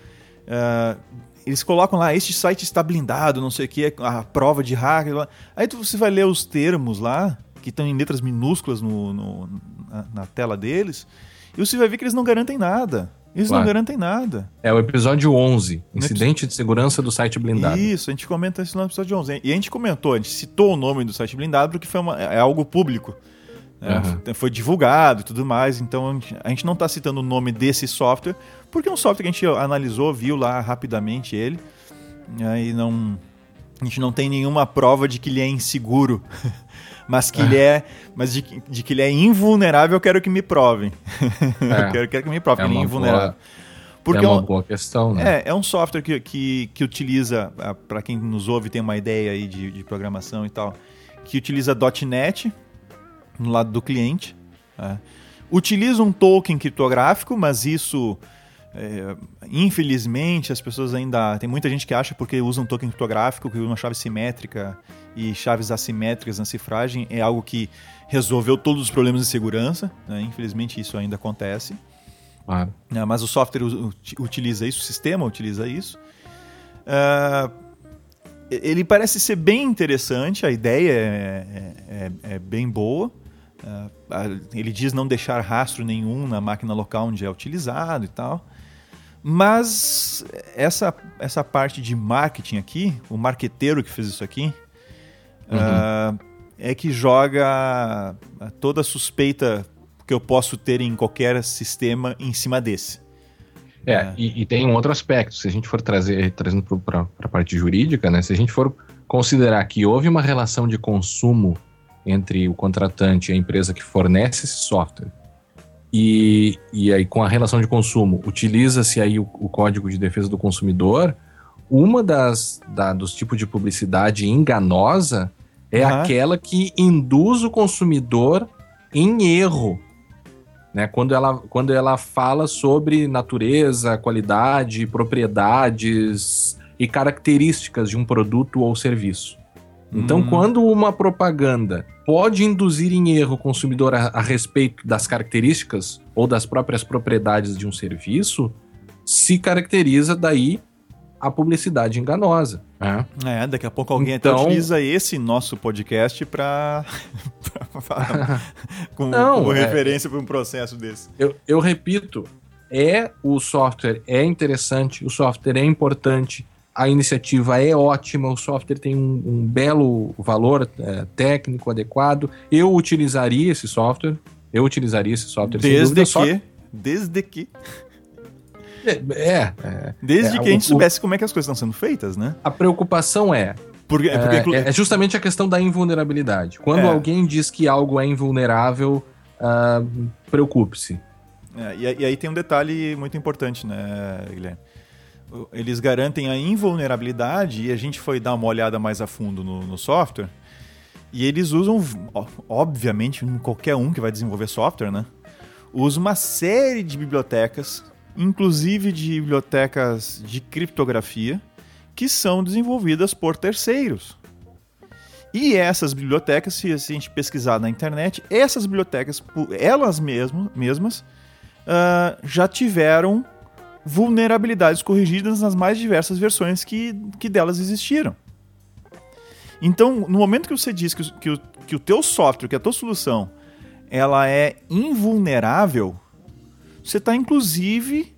S3: eles colocam lá, este site está blindado, não sei o que, a prova de hacker. Aí você vai ler os termos lá, que estão em letras minúsculas na tela deles... E você vai ver que eles não garantem nada. Não garantem nada.
S1: É o episódio 11, Incidente de Segurança do Site Blindado.
S3: Isso, a gente comenta isso no episódio 11. E a gente citou o nome do site blindado porque é algo público. Foi divulgado e tudo mais, então a gente não está citando o nome desse software, porque é um software que a gente analisou, viu lá rapidamente ele, e a gente não tem nenhuma prova de que ele é inseguro. Mas que de que ele é invulnerável, eu quero que me provem. Eu quero que me provem que ele é invulnerável.
S1: Porque é uma boa questão, né?
S3: É um software que utiliza, para quem nos ouve tem uma ideia aí de programação e tal, que utiliza .NET no lado do cliente. Utiliza um token criptográfico, mas isso... infelizmente as pessoas ainda... Tem muita gente que acha porque usa um token criptográfico, que usa uma chave simétrica e chaves assimétricas na cifragem, é algo que resolveu todos os problemas de segurança, né? Infelizmente isso ainda acontece.
S1: Claro.
S3: Mas o software utiliza isso, o sistema utiliza isso. Ele parece ser bem interessante, a ideia é bem boa. Ele diz não deixar rastro nenhum na máquina local onde é utilizado e tal. Mas essa parte de marketing aqui, o marqueteiro que fez isso aqui, é que joga toda a suspeita que eu posso ter em qualquer sistema em cima desse.
S1: E tem um outro aspecto, se a gente for trazendo para a parte jurídica, né? Se a gente for considerar que houve uma relação de consumo entre o contratante e a empresa que fornece esse software, e aí com a relação de consumo utiliza-se aí o Código de Defesa do Consumidor, Uma dos tipos de publicidade enganosa é aquela que induz o consumidor em erro, né? Quando ela fala sobre natureza, qualidade, propriedades e características de um produto ou serviço. Então, quando uma propaganda pode induzir em erro o consumidor a respeito das características ou das próprias propriedades de um serviço, se caracteriza daí a publicidade enganosa.
S3: Daqui a pouco alguém até utiliza esse nosso podcast como referência para um processo desse.
S1: Eu repito, o software é interessante, o software é importante, a iniciativa é ótima, o software tem um belo valor técnico adequado. Eu utilizaria esse software.
S3: Desde que a gente soubesse como é que as coisas estão sendo feitas, né?
S1: A preocupação é justamente a questão da invulnerabilidade. Quando alguém diz que algo é invulnerável, preocupe-se.
S3: E aí tem um detalhe muito importante, né, Guilherme? Eles garantem a invulnerabilidade e a gente foi dar uma olhada mais a fundo no software e eles usam, obviamente, qualquer um que vai desenvolver software, né? Usa uma série de bibliotecas, inclusive de bibliotecas de criptografia, que são desenvolvidas por terceiros. E essas bibliotecas, se a gente pesquisar na internet, essas bibliotecas, elas mesmas já tiveram vulnerabilidades corrigidas nas mais diversas versões que delas existiram. Então, no momento que você diz que o teu software, que a tua solução, ela é invulnerável, você está, inclusive,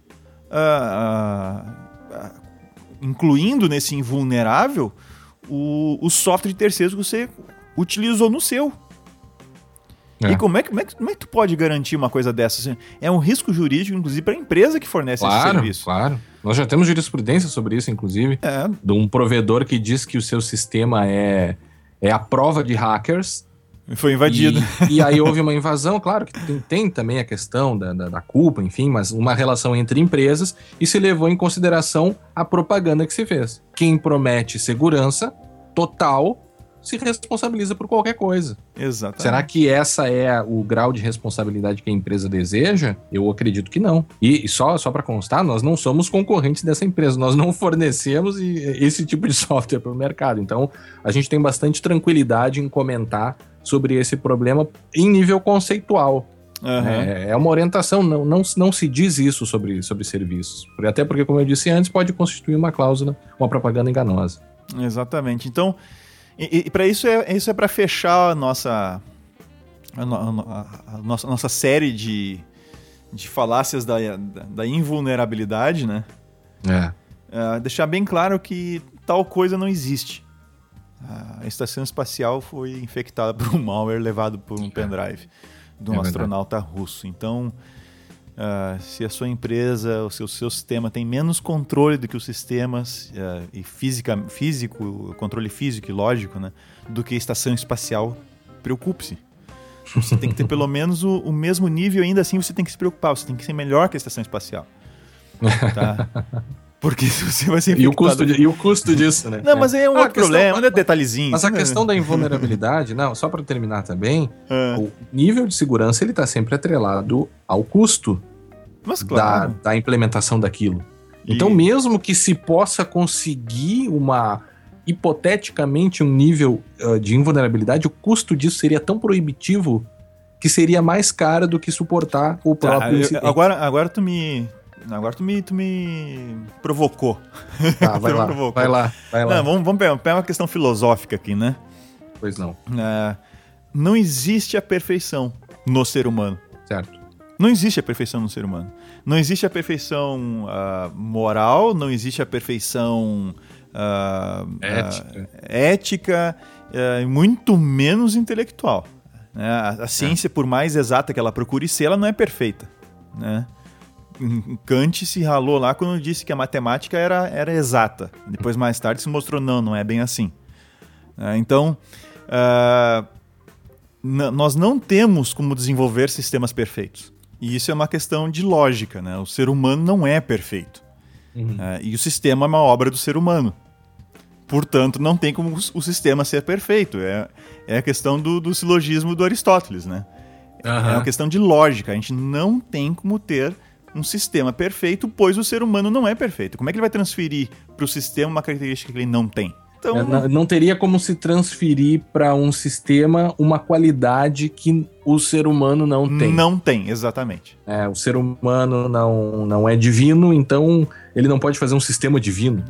S3: incluindo nesse invulnerável o software de terceiros que você utilizou no seu. E como é que tu pode garantir uma coisa dessa? É um risco jurídico, inclusive, para a empresa que fornece esse serviço.
S1: Claro. Nós já temos jurisprudência sobre isso, inclusive, de um provedor que diz que o seu sistema é a prova de hackers.
S3: Foi invadido.
S1: E aí houve uma invasão, claro que tem também a questão da culpa, enfim, mas uma relação entre empresas e se levou em consideração a propaganda que se fez. Quem promete segurança total se responsabiliza por qualquer coisa.
S3: Exatamente.
S1: Será que essa é o grau de responsabilidade que a empresa deseja? Eu acredito que não. E só para constar, nós não somos concorrentes dessa empresa, nós não fornecemos esse tipo de software para o mercado. Então, a gente tem bastante tranquilidade em comentar sobre esse problema em nível conceitual. É uma orientação, não se diz isso sobre serviços. Até porque, como eu disse antes, pode constituir uma cláusula, uma propaganda enganosa.
S3: Exatamente. Então, e para isso é para fechar a nossa série de falácias da invulnerabilidade, né? Deixar bem claro que tal coisa não existe. A estação espacial foi infectada por um malware levado por um pendrive de um astronauta russo. Então, se a sua empresa, o seu sistema tem menos controle do que os sistemas controle físico e lógico, né, do que a estação espacial, preocupe-se. Você tem que ter pelo menos o mesmo nível, ainda assim você tem que se preocupar, você tem que ser melhor que a estação espacial. Tá? Porque você vai ser infectado.
S1: E o custo disso, né?
S3: Não, mas aí é um outro problema, é detalhezinho.
S1: Mas a questão da invulnerabilidade, só para terminar também, o nível de segurança ele está sempre atrelado ao custo da implementação daquilo. Então, mesmo que se possa conseguir hipoteticamente um nível de invulnerabilidade, o custo disso seria tão proibitivo que seria mais caro do que suportar o próprio incidente.
S3: Agora tu me provocou.
S1: Tá, vai lá.
S3: Não, vamos pegar uma questão filosófica aqui, né?
S1: Pois não.
S3: Não existe a perfeição no ser humano.
S1: Certo.
S3: Não existe a perfeição no ser humano. Não existe a perfeição moral, não existe a perfeição ética, muito menos intelectual. A ciência, por mais exata que ela procure ser, ela não é perfeita, né? Kant se ralou lá quando disse que a matemática era exata. Depois, mais tarde, se mostrou não é bem assim. Então, nós não temos como desenvolver sistemas perfeitos. E isso é uma questão de lógica, né? O ser humano não é perfeito. E o sistema é uma obra do ser humano. Portanto, não tem como o sistema ser perfeito. É a questão do silogismo do Aristóteles, né? É uma questão de lógica. A gente não tem como ter um sistema perfeito, pois o ser humano não é perfeito. Como é que ele vai transferir para o sistema uma característica que ele não tem?
S1: Então, não teria como se transferir para um sistema uma qualidade que o ser humano não tem.
S3: Não tem, exatamente.
S1: O ser humano não é divino, então ele não pode fazer um sistema divino.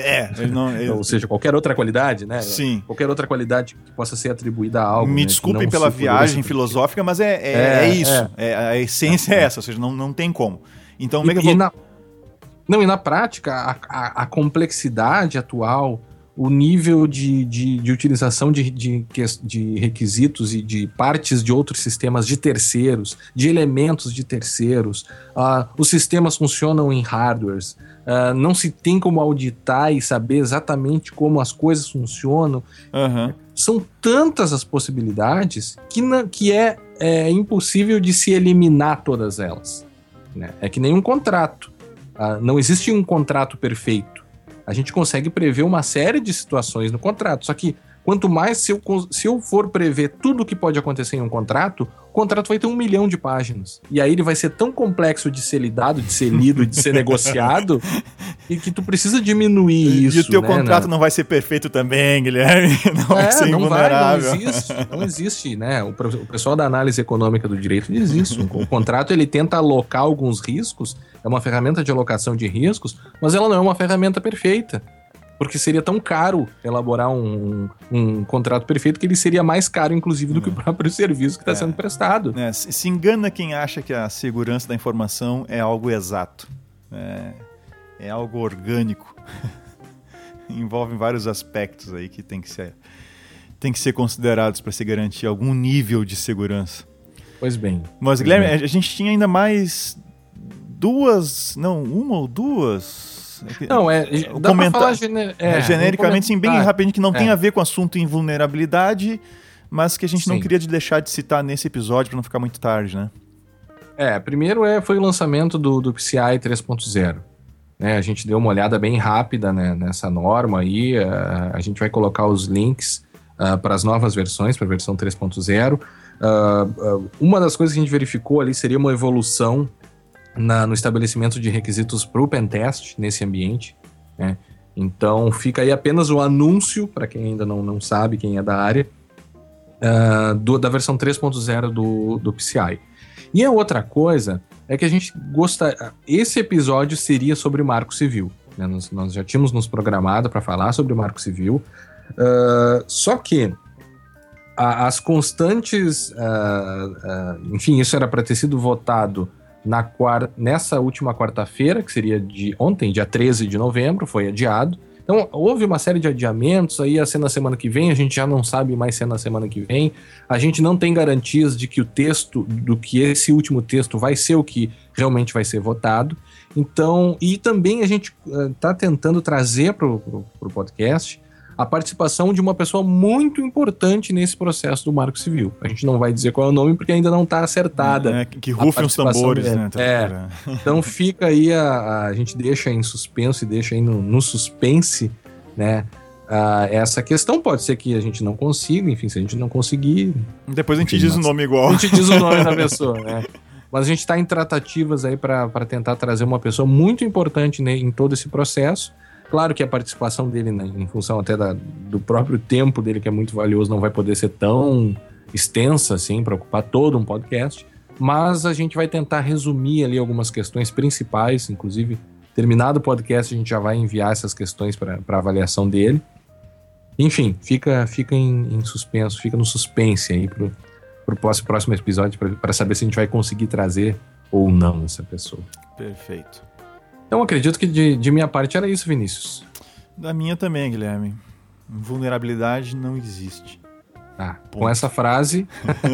S1: Ou seja, qualquer outra qualidade, né?
S3: Sim.
S1: Qualquer outra qualidade que possa ser atribuída a algo.
S3: Me desculpem pela viagem filosófica, mas é isso. A essência é essa, ou seja, não tem como. Então,
S1: e na prática, a complexidade atual, o nível de utilização de requisitos e de partes de outros sistemas de terceiros, de elementos de terceiros, os sistemas funcionam em hardwares, não se tem como auditar e saber exatamente como as coisas funcionam. São tantas as possibilidades que é impossível de se eliminar todas elas, né? É que nem um contrato. Não existe um contrato perfeito. A gente consegue prever uma série de situações no contrato, só que quanto mais, se eu for prever tudo o que pode acontecer em um contrato, o contrato vai ter 1 milhão de páginas. E aí ele vai ser tão complexo de ser lidado, de ser lido, de ser negociado, e que tu precisa diminuir isso.
S3: E o teu contrato não vai ser perfeito também, Guilherme. Não vai ser invulnerável.
S1: Não existe, né? O pessoal da análise econômica do direito diz isso. O contrato, ele tenta alocar alguns riscos, é uma ferramenta de alocação de riscos, mas ela não é uma ferramenta perfeita. Porque seria tão caro elaborar um contrato perfeito que ele seria mais caro, inclusive, do que o próprio serviço que está sendo prestado.
S3: Se engana quem acha que a segurança da informação é algo exato. É algo orgânico. Envolve vários aspectos aí que tem que ser considerados para se garantir algum nível de segurança.
S1: Pois bem.
S3: Mas, Guilherme, a gente tinha ainda mais uma ou duas...
S1: Não, dá pra falar
S3: genericamente, sim, bem rapidinho, que não tem a ver com o assunto invulnerabilidade, mas que a gente não queria deixar de citar nesse episódio para não ficar muito tarde, né?
S1: Primeiro foi o lançamento do PCI 3.0. A gente deu uma olhada bem rápida, né, nessa norma aí. A gente vai colocar os links para as novas versões, para a versão 3.0. Uma das coisas que a gente verificou ali seria uma evolução no estabelecimento de requisitos para o pentest nesse ambiente, né? Então fica aí apenas o anúncio, para quem ainda não sabe, quem é da área, da versão 3.0 do PCI. E a outra coisa é que a gente esse episódio seria sobre o Marco Civil, né? Nós já tínhamos nos programado para falar sobre o Marco Civil, só que as constantes, enfim, isso era para ter sido votado nessa última quarta-feira, que seria de ontem, dia 13 de novembro, foi adiado. Então, houve uma série de adiamentos, aí ia ser na semana que vem, a gente já não sabe mais se é na semana que vem. A gente não tem garantias de que o texto, do que esse último texto vai ser o que realmente vai ser votado. Então, e também a gente está tentando trazer para o podcast a participação de uma pessoa muito importante nesse processo do Marco Civil. A gente não vai dizer qual é o nome porque ainda não está acertada.
S3: Que rufem os tambores, né?
S1: Então fica aí, a gente deixa em suspenso e deixa aí no suspense, né? Essa questão pode ser que a gente não consiga, enfim, se a gente não conseguir...
S3: Depois a gente diz o nome igual.
S1: A gente diz o nome da pessoa, né? Mas a gente está em tratativas aí para tentar trazer uma pessoa muito importante, né, em todo esse processo. Claro que a participação dele, né, em função até do próprio tempo dele, que é muito valioso, não vai poder ser tão extensa assim, para ocupar todo um podcast, mas a gente vai tentar resumir ali algumas questões principais, inclusive, terminado o podcast, a gente já vai enviar essas questões para avaliação dele. Enfim, fica em suspenso, fica no suspense aí pro próximo episódio, para saber se a gente vai conseguir trazer ou não essa pessoa.
S3: Perfeito.
S1: Então acredito que de minha parte era isso, Vinícius.
S3: Da minha também, Guilherme. Vulnerabilidade não existe.
S1: Com essa frase,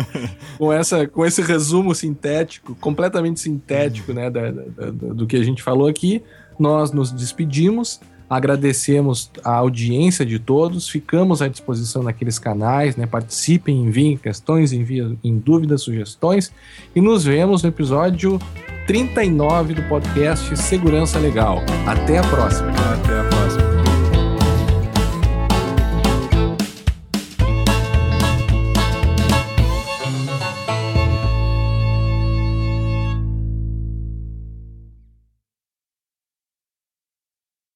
S1: com esse resumo sintético, completamente sintético, né, do que a gente falou aqui, nós nos despedimos, agradecemos a audiência de todos, ficamos à disposição naqueles canais, né, participem, enviem questões, enviem dúvidas, sugestões, e nos vemos no episódio 39 do podcast Segurança Legal. Até a próxima.
S3: Até a próxima.